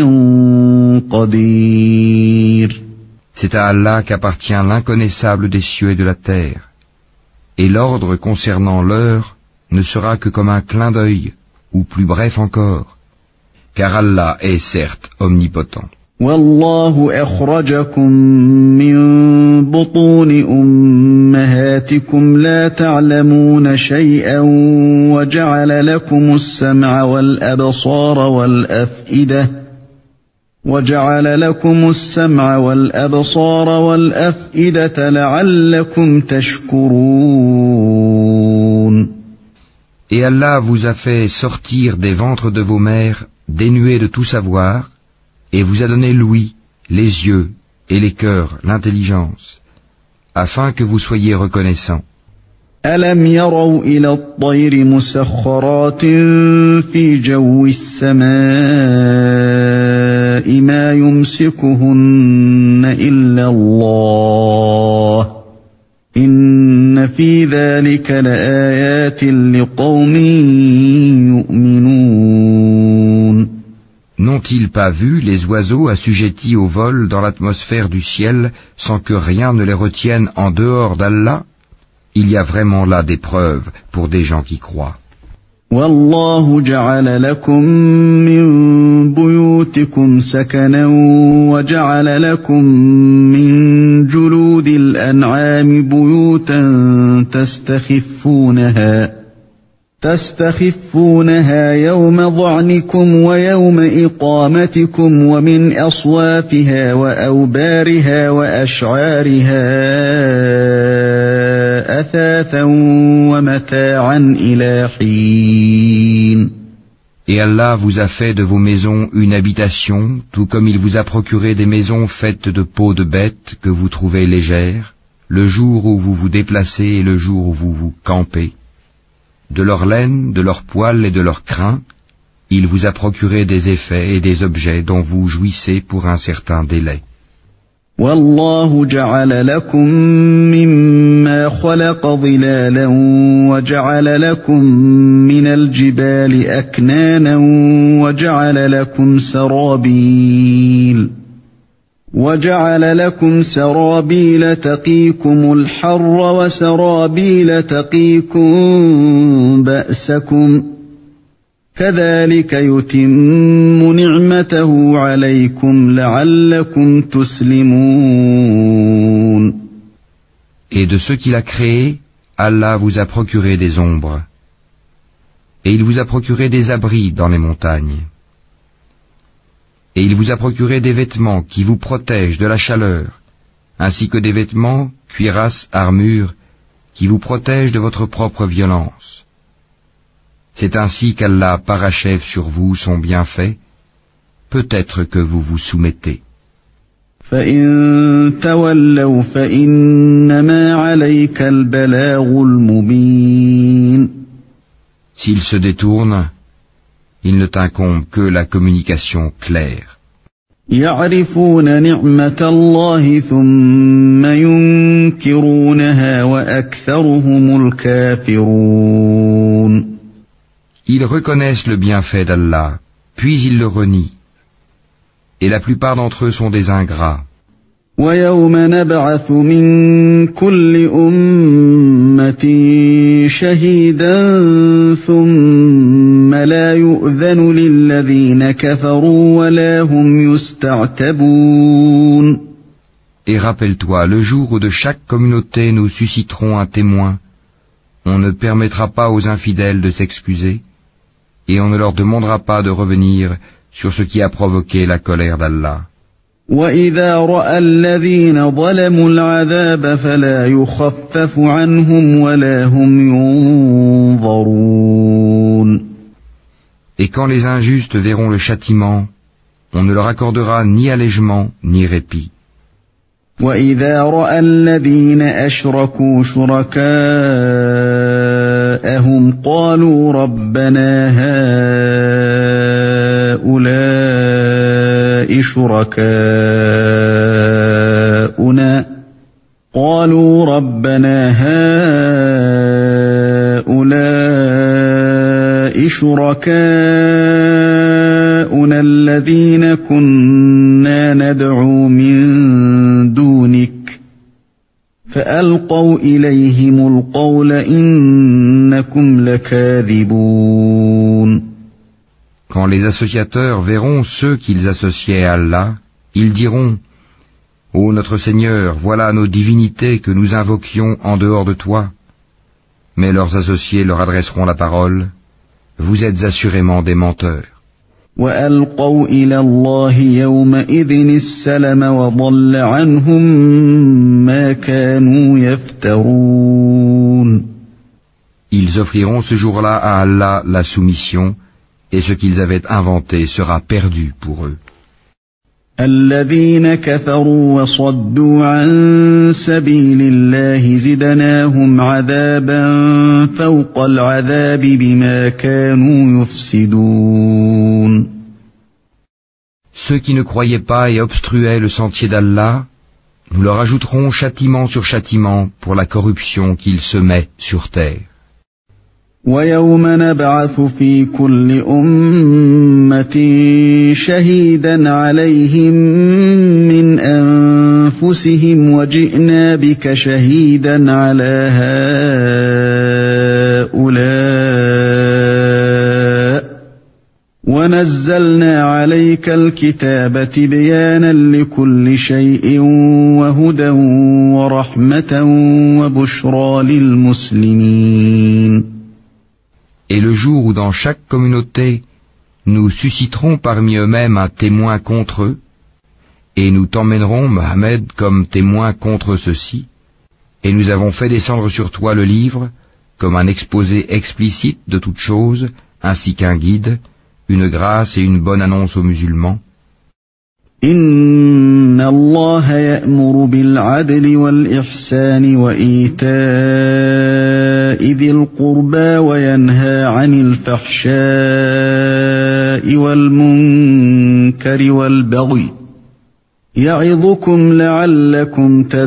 قَدِيرٌ. C'est à Allah qu'appartient l'inconnaissable des cieux et de la terre. Et l'ordre concernant l'heure ne sera que comme un clin d'œil, ou plus bref encore, car Allah est certes omnipotent. وَاللَّهُ أَخْرَجَكُم مِّن بُطُونِ أُمَّهَاتِكُمْ لَا تَعْلَمُونَ شَيْئًا وَجَعَلَ لَكُمُ السَّمْعَ وَالْأَبْصَارَ وَالْأَفْئِدَةَ لَعَلَّكُمْ تَشْكُرُونَ. Et Allah vous a fait sortir des ventres de vos mères dénués de tout savoir, et vous a donné l'ouïe, les yeux et les cœurs, l'intelligence, afin que vous soyez reconnaissants. أَلَمْ يَرَوْا إِلَى الطَّيْرِ مُسَخَّرَاتٍ فِي جَوِّ السَّمَاءِ مَا يُمْسِكُهُنَّ إِلَّا اللَّهُ إِنَّ فِي ذَلِكَ لَآيَاتٍ لِقَوْمٍ يُؤْمِنُونَ. N'ont-ils pas vu les oiseaux assujettis au vol dans l'atmosphère du ciel sans que rien ne les retienne en dehors d'Allah? Il y a vraiment là des preuves pour des gens qui croient. وَاللَّهُ جَعَلَ لَكُم مِّن بُيُوتِكُمْ سَكَنًا وَجَعَلَ لَكُم مِّن جُلُودِ الْأَنْعَامِ بُيُوتًا تستخفونها يوم ظعنكم ويوم إقامتكم ومن أصوافها وأوبارها وأشعارها أثاثا ومتاعا إلى حين. Et Allah vous a fait de vos maisons une habitation, tout comme il vous a procuré des maisons faites de peaux de bêtes que vous trouvez légères, le jour où vous vous déplacez et le jour où vous vous campez. De leur laine, de leur poil et de leur crin, il vous a procuré des effets et des objets dont vous jouissez pour un certain délai. والله جعل لكم مما خلق ظلالا وجعل لكم من الجبال أكنانا وجعل لكم سرابيل تقيكم الحر وسرابيل تقيكم بأسكم كذلك يتم نعمته عليكم لعلكم تسلمون. Et de ceux qu'il a créés, Allah vous a procuré des ombres. Et il vous a procuré des abris dans les montagnes. Et il vous a procuré des vêtements qui vous protègent de la chaleur, ainsi que des vêtements, cuirasses, armures, qui vous protègent de votre propre violence. C'est ainsi qu'Allah parachève sur vous son bienfait, peut-être que vous vous soumettez. فَإِن تَوَلَّوْا فَإِنَّمَا عَلَيْكَ الْبَلَاغُ الْمُبِينُ. S'ils se détournent, il ne t'incombe que la communication claire. يَعْرِفُونَ نِعْمَةَ اللَّهِ ثُمَّ يُنكِرُونَهَا وَأَكْثَرُهُمُ الْكَافِرُونَ. Ils reconnaissent le bienfait d'Allah, puis ils le renient. Et la plupart d'entre eux sont des ingrats. وَيَوْمَ نَبْعَثُ مِنْ كُلِّ أُمَّةٍ شَهِيدًا ثُمَّ لَا يُؤْذَنُ لِلَّذِينَ كَفَرُوا وَلَا هُمْ يُسْتَعْتَبُونَ. Et rappelle-toi, le jour où de chaque communauté nous susciterons un témoin, on ne permettra pas aux infidèles de s'excuser, et on ne leur demandera pas de revenir sur ce qui a provoqué la colère d'Allah. وَإِذَا رَأَى الَّذِينَ ظَلَمُوا الْعَذَابَ فَلَا يُخَفَّفُ عَنْهُمْ وَلَا هُمْ يُنظَرُونَ. Et quand les injustes verront le châtiment, on ne leur accordera ni allègement ni répit. وَإِذَا رَأَى الَّذِينَ أَشْرَكُوا شُرَكَاءَهُمْ قَالُوا رَبَّنَا هَؤُلَاءِ شُرَكَاؤُنَا الَّذِينَ كُنَّا نَدْعُو مِن دُونِكَ فَأَلْقَوْا إِلَيْهِمُ الْقَوْلَ إِنَّكُمْ لَكَاذِبُونَ. Quand les associateurs verront ceux qu'ils associaient à Allah, ils diront: Ô notre Seigneur, voilà nos divinités que nous invoquions en dehors de toi. Mais leurs associés leur adresseront la parole: Vous êtes assurément des menteurs. وَأَلْقَوْا إِلَى اللَّهِ يَوْمَئِذٍ السَّلَمَ وَضَلَّ عَنْهُمْ مَا كَانُوا يَفْتَرُونَ. Ils offriront ce jour-là à Allah la soumission, et ce qu'ils avaient inventé sera perdu pour eux. الَّذِينَ كَفَرُوا وَصَدُّوا عَن سَبِيلِ اللَّهِ زِدْنَاهُمْ عَذَابًا فَوْقَ الْعَذَابِ بِمَا كَانُوا يُفْسِدُونَ. Ceux qui ne croyaient pas et obstruaient le sentier d'Allah, nous leur ajouterons châtiment sur châtiment pour la corruption qu'ils semaient sur terre. وَيَوْمَ نَبْعَثُ فِي كُلِّ أُمَّةٍ شَهِيدًا عَلَيْهِمْ مِنْ أَنفُسِهِمْ وَجِئْنَا بِكَ شَهِيدًا عَلَى هَؤُلَاءِ وَنَزَّلْنَا عَلَيْكَ الْكِتَابَ تِبْيَانًا لِكُلِّ شَيْءٍ وَهُدًى وَرَحْمَةً وَبُشْرَى لِلْمُسْلِمِينَ. Et le jour où dans chaque communauté, nous susciterons parmi eux-mêmes un témoin contre eux, et nous t'emmènerons, Mohammed, comme témoin contre ceux-ci, et nous avons fait descendre sur toi le livre, comme un exposé explicite de toutes choses, ainsi qu'un guide, une grâce et une bonne annonce aux musulmans. Inna Allah ya'muru bil 'adli wal ihsani wa ita'i dhil qurba wa yanha 'anil fahsha'i wal munkari wal baghi ya'idhukum la'allakum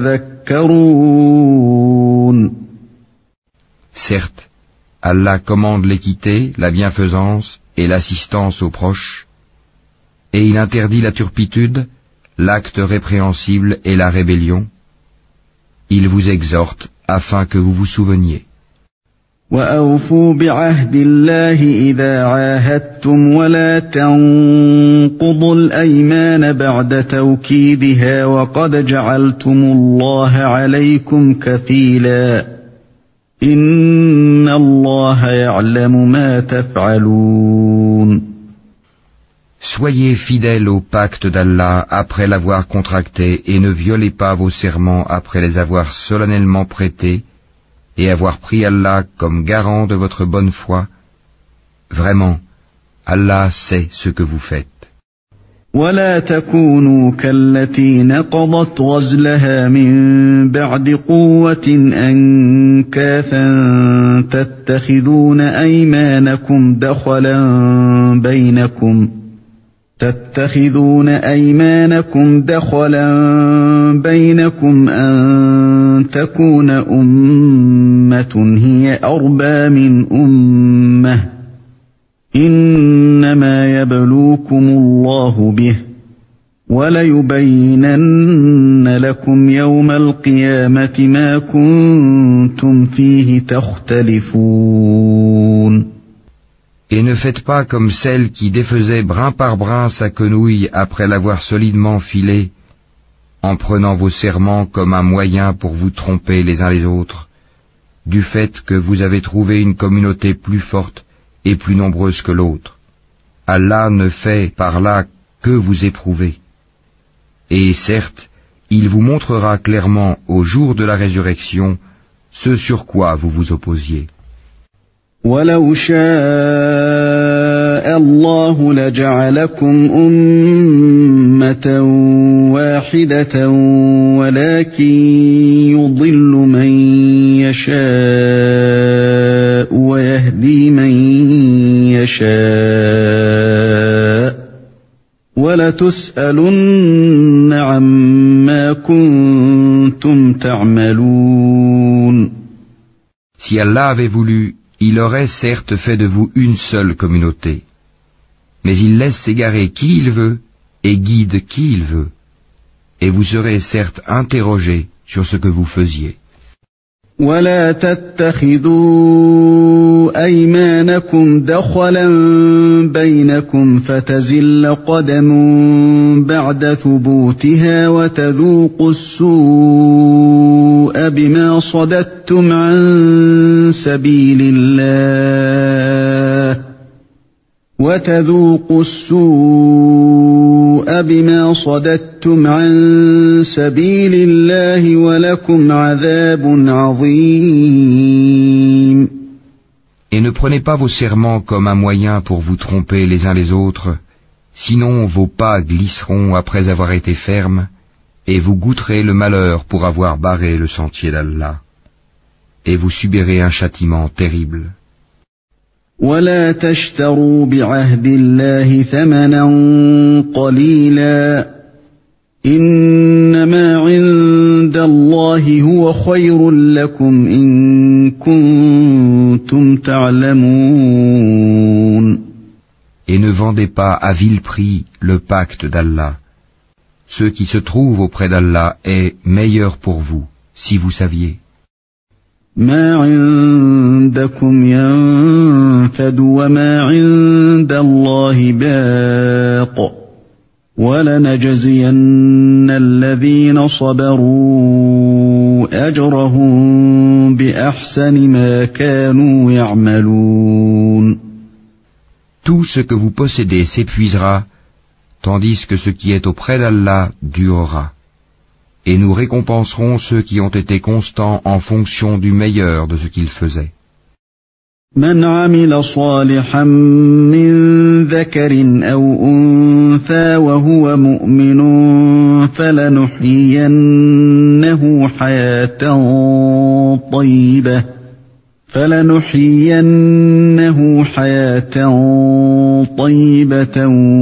tadhakkarun. Certes, Allah commande l'équité, la bienfaisance et l'assistance aux proches, et il interdit la turpitude, l'acte répréhensible et la rébellion. Il vous exhorte afin que vous vous souveniez. وَأَوْفُوا بِعَهْدِ اللَّهِ إِذَا عَاهَدتُّمْ وَلَا تَنقُضُوا الْأَيْمَانَ بَعْدَ تَوْكِيدِهَا وَقَدْ جَعَلْتُمُ اللَّهَ عَلَيْكُمْ كَفِيلًا إِنَّ اللَّهَ يَعْلَمُ مَا تَفْعَلُونَ. Soyez fidèles au pacte d'Allah après l'avoir contracté et ne violez pas vos serments après les avoir solennellement prêtés et avoir pris Allah comme garant de votre bonne foi. Vraiment, Allah sait ce que vous faites. ولا تكونوا كالتي نقضت غزلها من بعد قوة أنكاثا تتخذون أيمانكم دخلا بينكم أن تكون أمة هي أربى من أمة إنما يبلوكم الله به وَلَيُبَيِّنَنَّ لَكُمْ يَوْمَ الْقِيَامَةِ مَا كُنْتُمْ فِيهِ تَخْتَلِفُونَ. Et ne faites pas comme celle qui défaisait brin par brin sa quenouille après l'avoir solidement filée, en prenant vos serments comme un moyen pour vous tromper les uns les autres, du fait que vous avez trouvé une communauté plus forte et plus nombreuse que l'autre. Allah ne fait par là que vous éprouver. Et certes, il vous montrera clairement au jour de la résurrection ce sur quoi vous vous opposiez. وَلَوْ شَاءَ اللَّهُ لَجَعَلَكُمْ أُمَّةً وَاحِدَةً وَلَكِنْ يُضِلُّ مَنْ يَشَاءُ وَيَهْدِي مَنْ يَشَاءُ وَلَتُسْأَلُنَّ عَمَّا كُنْتُمْ تَعْمَلُونَ. Si Allah avait voulu, il aurait certes fait de vous une seule communauté. Mais il laisse s'égarer qui il veut et guide qui il veut. Et vous serez certes interrogés sur ce que vous faisiez. وَلَا تَتَّخِذُوا أَيْمَانَكُمْ دَخَلًا بَيْنَكُمْ فَتَزِلَّ قَدَمٌ بَعْدَ ثُبُوتِهَا وَتَذُوقُوا السُّوءَ بِمَا صَدَدتُّمْ عَن سَبِيلِ اللَّهِ وَتَذُوقُوا السُّوءَ بِمَا صَدَدتُّمْ عَن سَبِيلِ اللَّهِ وَلَكُمْ عَذَابٌ عَظِيمٌ. Et ne prenez pas vos serments comme un moyen pour vous tromper les uns les autres, sinon vos pas glisseront après avoir été fermes, et vous goûterez le malheur pour avoir barré le sentier d'Allah. Et vous subirez un châtiment terrible. وَلَا تَشْتَرُوا بِعَهْدِ اللَّهِ ثَمَنًا قَلِيلًا إِنَّمَا عِندَ اللَّهِ هُوَ خَيْرٌ لَكُمْ إِن كُنتُمْ تَعْلَمُونَ. Et ne vendez pas à vil prix le pacte d'Allah. Ce qui se trouve auprès d'Allah est meilleur pour vous, si vous saviez. مَا عِندَكُمْ يَنفَدُ وَمَا عِندَ اللَّهِ بَاقٍ وَلَنَجْزِيَنَّ الَّذِينَ صَبَرُوا أَجْرَهُم بِأَحْسَنِ مَا كَانُوا يَعْمَلُونَ. Tout ce que vous possédez s'épuisera, tandis que ce qui est auprès d'Allah durera. Et nous récompenserons ceux qui ont été constants en fonction du meilleur de ce qu'ils faisaient. من عمل صالحا من ذكر أو أنثى وهو مؤمن فلنحيينه حياة طيبة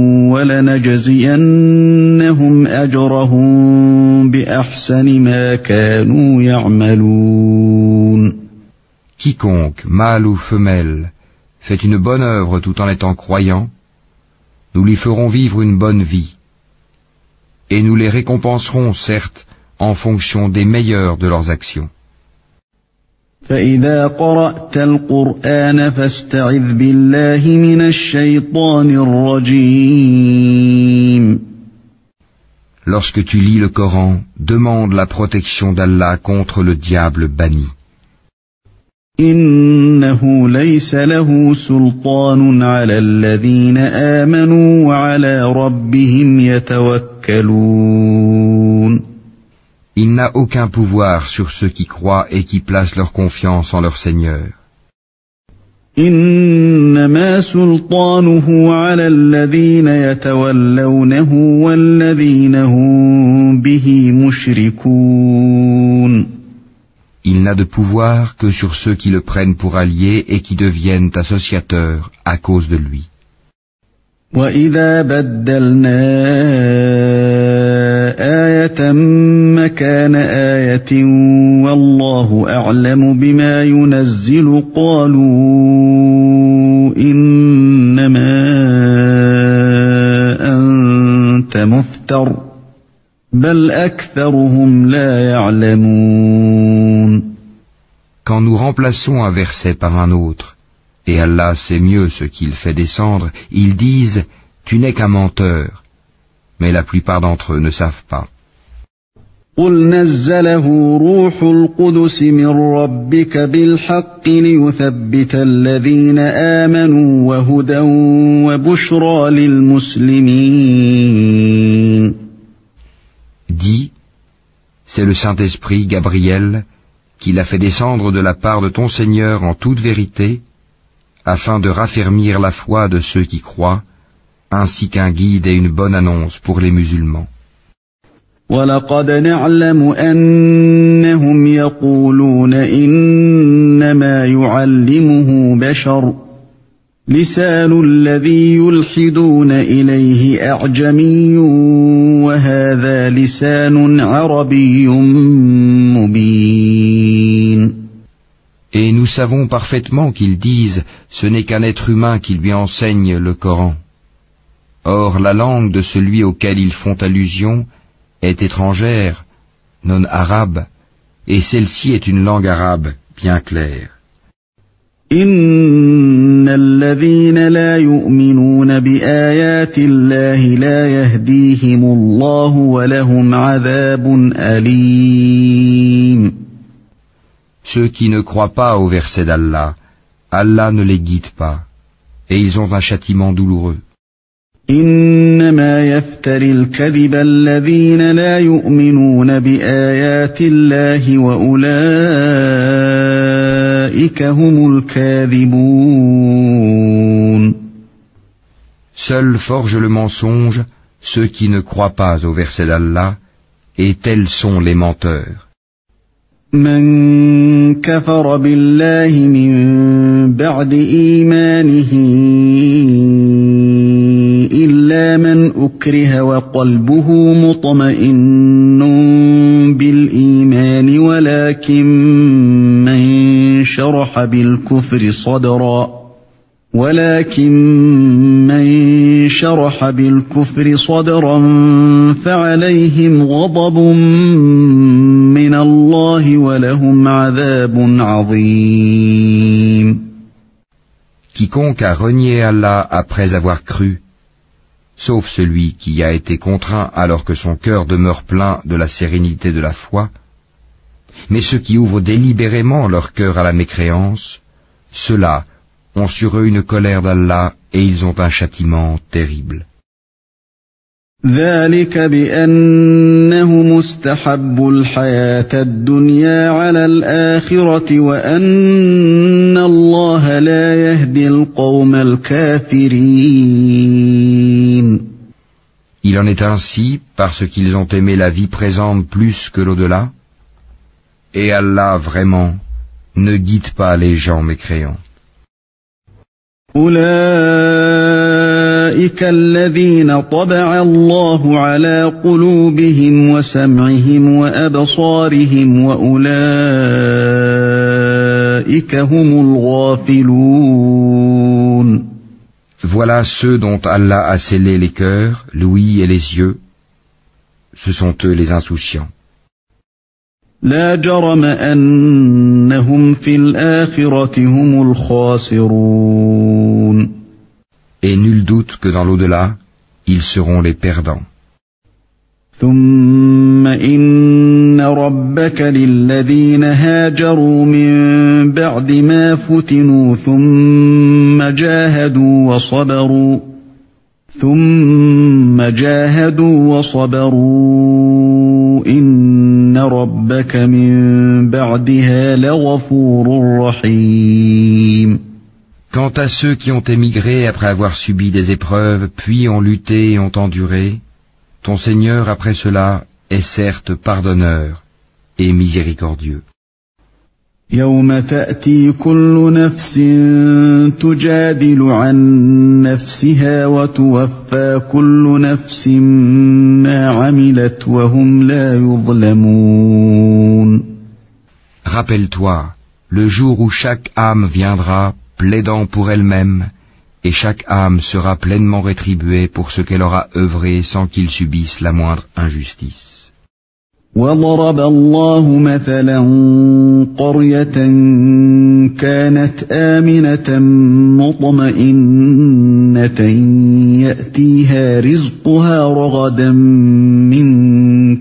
ولنجزينهم أجرهم بأحسن ما كانوا يعملون. Quiconque, mâle ou femelle, fait une bonne œuvre tout en étant croyant, nous lui ferons vivre une bonne vie, et nous les récompenserons, certes, en fonction des meilleurs de leurs actions. فإذا قرأت القرآن فاستعذ بالله من الشيطان الرجيم. Lorsque tu lis le Coran, demande la protection d'Allah contre le diable banni. إنه ليس له سلطان على الذين آمنوا وعلى ربهم يتوكلون. Il n'a aucun pouvoir sur ceux qui croient et qui placent leur confiance en leur Seigneur. إنما سلطانه على الذين يتولونه والذين هم به مشركون. Il n'a de pouvoir que sur ceux qui le prennent pour allié et qui deviennent associateurs à cause de lui. وَإِذَا بَدَّلْنَا آيَةً مَكَانَ آيَةٍ وَاللَّهُ أَعْلَمُ بِمَا يُنَزِّلُ قَالُوا إِنَّمَا أَنْتَ مُفْتَرٍ بَلْ أَكْثَرُهُمْ لَا يَعْلَمُونَ. Quand nous remplaçons un verset par un autre, et Allah sait mieux ce qu'il fait descendre, ils disent « Tu n'es qu'un menteur », mais la plupart d'entre eux ne savent pas. قُلْ نَزَّلَهُ رُوحُ الْقُدُسِ مِنْ رَبِّكَ بِالْحَقِّ لِيُثَبِّتَ الَّذِينَ آمَنُوا وَهُدًى وَبُشْرَى لِلْمُسْلِمِينَ. Dis, c'est le Saint-Esprit, Gabriel, qui l'a fait descendre de la part de ton Seigneur en toute vérité, afin de raffermir la foi de ceux qui croient, ainsi qu'un guide et une bonne annonce pour les musulmans. وَلَقَدْ نَعْلَمُ أَنَّهُمْ يَقُولُونَ إِنَّمَا يُعَلِّمُهُ بَشَرٌ لِسَانُ الَّذِي يُلْحِدُونَ إِلَيْهِ أَعْجَمِيٌّ وَهَذَا لِسَانٌ عَرَبِيٌّ مُبِينٌ. Et nous savons parfaitement qu'ils disent « Ce n'est qu'un être humain qui lui enseigne le Coran ». Or, la langue de celui auquel ils font allusion est étrangère, non arabe, et celle-ci est une langue arabe bien claire. إِنَّ الَّذِينَ لَا يُؤْمِنُونَ بِآيَاتِ اللَّهِ لَا يَهْدِيهِمُ اللَّهُ وَلَهُمْ عَذَابٌ أَلِيمٌ. Ceux qui ne croient pas au verset d'Allah, Allah ne les guide pas, et ils ont un châtiment douloureux. إِنَّمَا يَفْتَرِي الْكَذِبَ الَّذِينَ لَا يُؤْمِنُونَ بِآيَاتِ اللَّهِ وَأُولَئِكَ هُمُ الْكَاذِبُونَ. Seuls forgent le mensonge ceux qui ne croient pas au verset d'Allah, et tels sont les menteurs. من كفر بالله من بعد إيمانه إلا من أكره وقلبه مطمئن بالإيمان ولكن من شرح بالكفر صدرا فعليهم غضب من الله ولهم عذاب عظيم. Quiconque a renié Allah après avoir cru, sauf celui qui a été contraint alors que son cœur demeure plein de la sérénité de la foi, mais ceux qui ouvrent délibérément leur cœur à la mécréance, ceux-là ont sur eux une colère d'Allah et ils ont un châtiment terrible. ذلك بأنهم استحبوا الحياة الدنيا على الآخرة وأن الله لا يهدي القوم الكافرين. Il en est ainsi parce qu'ils ont aimé la vie présente plus que l'au-delà, et Allah vraiment ne guide pas les gens mécréants. أولئك الذين طبع الله على قلوبهم وسمعهم وأبصارهم وأولئك هم الغافلون. Voilà ceux dont Allah a scellé les cœurs, l'ouïe et les yeux. Ce sont eux les insouciants. لا جرم أنهم في الآخرة هم الخاسرون. Et nul doute que dans l'au-delà, ils seront les perdants. ثم إن ربك للذين هاجروا من بعد ما فتنوا ثم جاهدوا وصبروا إن ربك من بعدها لغفور رحيم. Quant à ceux qui ont émigré après avoir subi des épreuves, puis ont lutté et ont enduré, ton Seigneur après cela est certes pardonneur et miséricordieux. يوم تأتي كل نفس تجادل عن نفسها وتوفى كل نفس ما عملت وهم لا يظلمون. Rappelle-toi, le jour où chaque âme viendra plaidant pour elle-même, et chaque âme sera pleinement rétribuée pour ce qu'elle aura œuvré sans qu'il subisse la moindre injustice. وضرب الله مثلا قرية كانت آمنة مطمئنة يأتيها رزقها رغدا من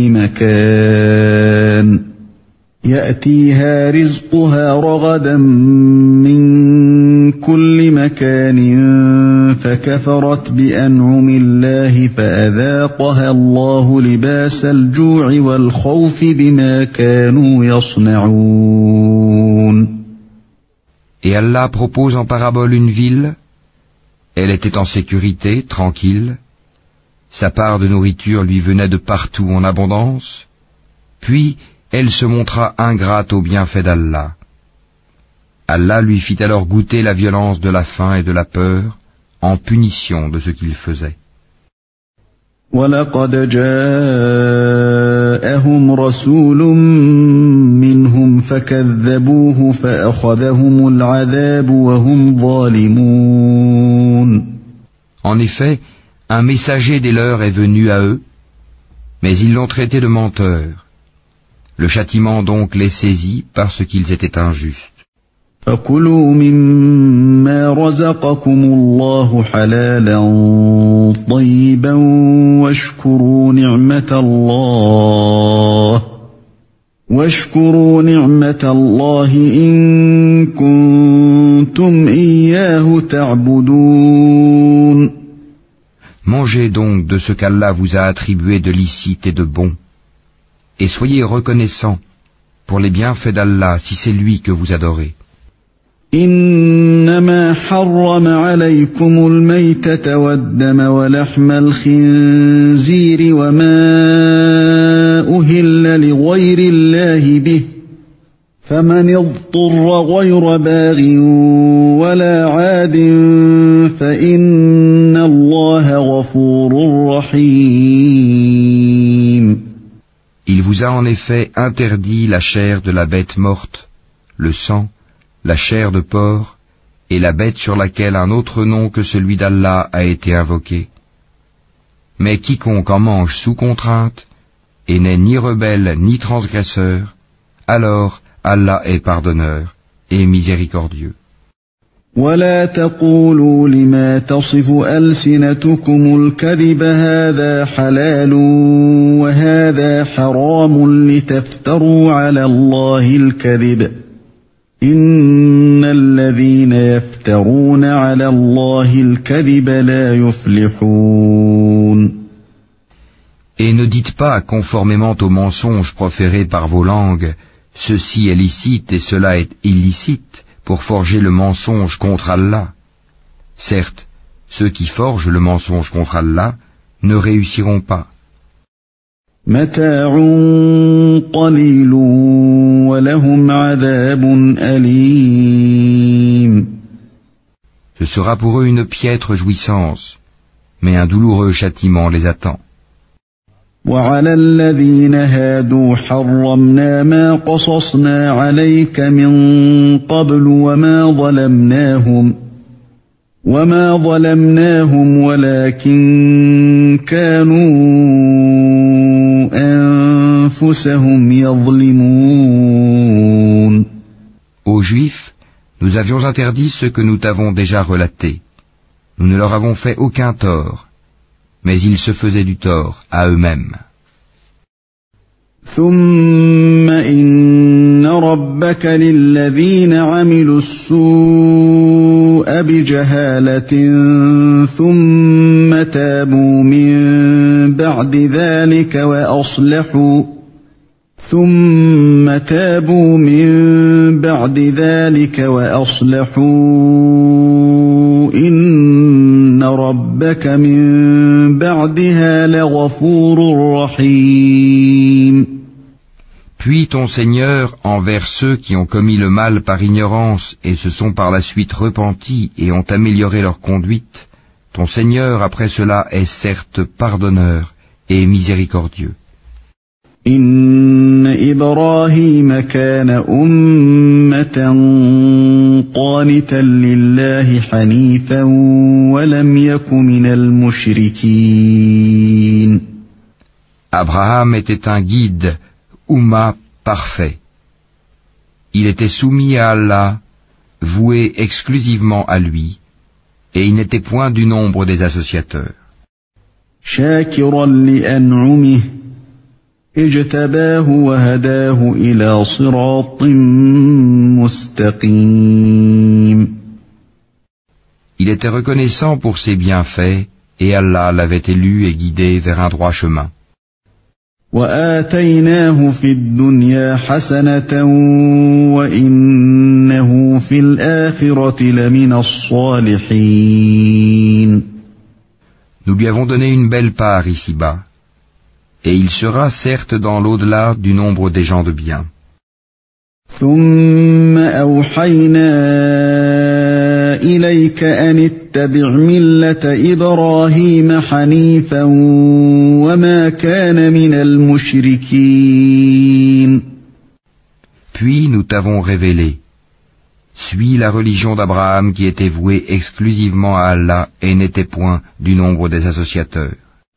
كل مكان فكفرت بأنعم الله فأذاقها الله لباس الجوع والخوف بما كانوا يصنعون. Et Allah propose en parabole une ville. Elle était en sécurité, tranquille. Sa part de nourriture lui venait de partout en abondance. Puis, elle se montra ingrate aux bienfaits d'Allah. Allah lui fit alors goûter la violence de la faim et de la peur, en punition de ce qu'il faisait. وَلَقَدْ جَاءَهُمْ رَسُولٌ مِّنْهُمْ فَكَذَّبُوهُ فَأَخَذَهُمُ الْعَذَابُ وَهُمْ ظَالِمُونَ. En effet, un messager des leurs est venu à eux, mais ils l'ont traité de menteur. Le châtiment donc les saisit parce qu'ils étaient injustes. فَكُلُوا مِمَّا رَزَقَكُمُ اللَّهُ حَلَالًا طَيِّبًا وَاشْكُرُوا نِعْمَةَ اللَّهِ إِن كُنتُمْ إِيَّاهُ تَعْبُدُونَ. Mangez donc de ce qu'Allah vous a attribué de licite et de bon, et soyez reconnaissants pour les bienfaits d'Allah si c'est lui que vous adorez. إنما حرم عليكم الميتة والدم ولحم الخنزير وما أهل لغير الله به فمن اضطر غير باغ ولا عاد فإن الله غفور رحيم. Il vous a en effet interdit la chair de la bête morte, le sang, la chair de porc, et la bête sur laquelle un autre nom que celui d'Allah a été invoqué. Mais quiconque en mange sous contrainte, et n'est ni rebelle ni transgresseur, alors Allah est pardonneur et miséricordieux. ولا تقولوا لما تصف ألسنتكم الكذب هذا حلال وهذا حرام لتفتروا على الله الكذب إن الذين يفترون على الله الكذب لا يفلحون. Et ne dites pas, conformément aux mensonges proférés par vos langues, ceci est licite et cela est illicite, pour forger le mensonge contre Allah. Certes, ceux qui forgent le mensonge contre Allah ne réussiront pas. متاع قليل ولهم عذاب أليم. Ce sera pour eux une piètre jouissance, mais un douloureux châtiment les attend. وعلى الذين هادوا حرمنا ما قصصنا عليك من قبل وما ظلمناهم ولكن كانوا أنفسهم يظلمون. Aux Juifs, nous avions interdit ce que nous t'avons déjà relaté. Nous ne leur avons fait aucun tort, mais ils se faisaient du tort à eux-mêmes. ثم إن ربك للذين عملوا السوء بجهالة ثم تابوا من بعد ذلك وأصلحوا إن ربك من بعدها لغفور رحيم. Puis ton Seigneur, envers ceux qui ont commis le mal par ignorance et se sont par la suite repentis et ont amélioré leur conduite, ton Seigneur après cela est certes pardonneur et miséricordieux. إن إبراهيم كان أمة قانتا لله حنيفا ولم يك من المشركين. Abraham était un guide, Oumma parfait. Il était soumis à Allah, voué exclusivement à lui, et il n'était point du nombre des associateurs. شاكرا لأنعمه اجتباه وهداه إلى صراط مستقيم. Il était reconnaissant pour ses bienfaits, et Allah l'avait élu et guidé vers un droit chemin. وآتيناه في الدنيا حسنة وإنه في الآخرة لمن الصالحين. Nous lui avons donné une belle part ici-bas, et il sera certes dans l'au-delà du nombre des gens de bien. ثم أوحينا إليك أن اتبع ملة إبراهيم حنيفا وما كان من المشركين. Puis nous t'avons révélé, suis la religion d'Abraham qui était vouée exclusivement à Allah et n'était point du nombre des associateurs.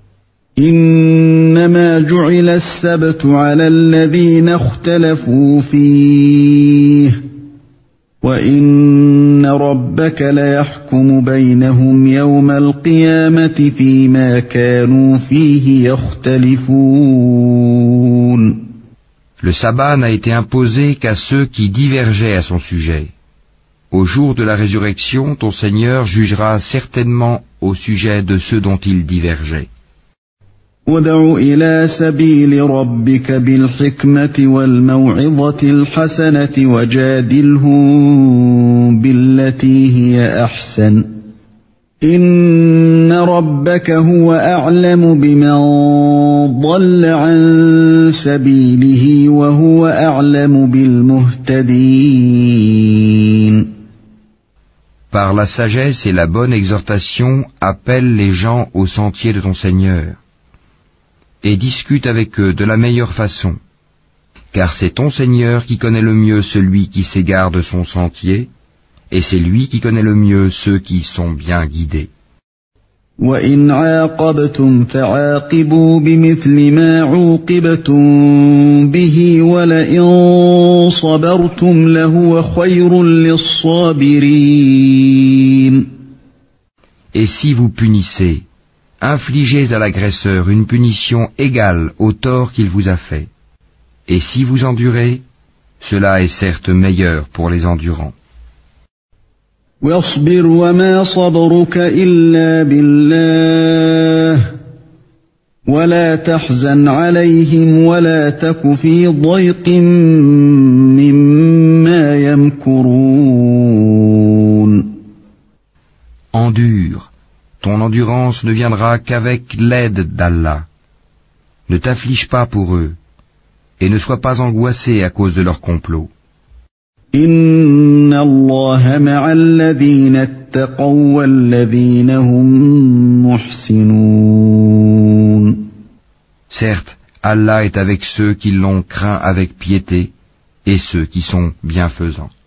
إنما جعل السبت على الذين اختلفوا فيه وإن ربك ليحكم بينهم يوم القيامة فيما كانوا فيه يختلفون. Le sabbat n'a été imposé qu'à ceux qui divergeaient à son sujet. Au jour de la résurrection, ton Seigneur jugera certainement au sujet de ceux dont ils divergeaient. ادع إلى سبيل ربك بالحكمة والموعظة الحسنة وجادلهم بالتي هي أحسن إن ربك هو أعلم بمن ضل عن سبيله وهو أعلم بالمهتدين. Par la sagesse et la bonne exhortation, appelle les gens au sentier de ton Seigneur. Et discute avec eux de la meilleure façon, car c'est ton Seigneur qui connaît le mieux celui qui s'égare de son sentier, et c'est lui qui connaît le mieux ceux qui sont bien guidés. وَإِنْ عَاقَبْتُمْ فَعَاقِبُوا بِمِثْلِ مَا عُوقِبْتُمْ بِهِ وَلَئِنْ صَبَرْتُمْ لَهُوَ خَيْرٌ لِلصَّابِرِينَ. Et si vous punissez, infligez à l'agresseur une punition égale au tort qu'il vous a fait. Et si vous endurez, Cela est certes meilleur pour les endurants. واصبر وما صبرك إلا بالله ولا تحزن عليهم ولا تك في ضيق مما يمكرون. Endure, ton endurance ne viendra qu'avec l'aide d'Allah. Ne t'afflige pas pour eux, et ne sois pas angoissé à cause de leur complot. إن الله مع الذين اتقوا والذين هم محسنون. Certes, Allah est avec ceux qui l'ont craint avec piété et ceux qui sont bienfaisants.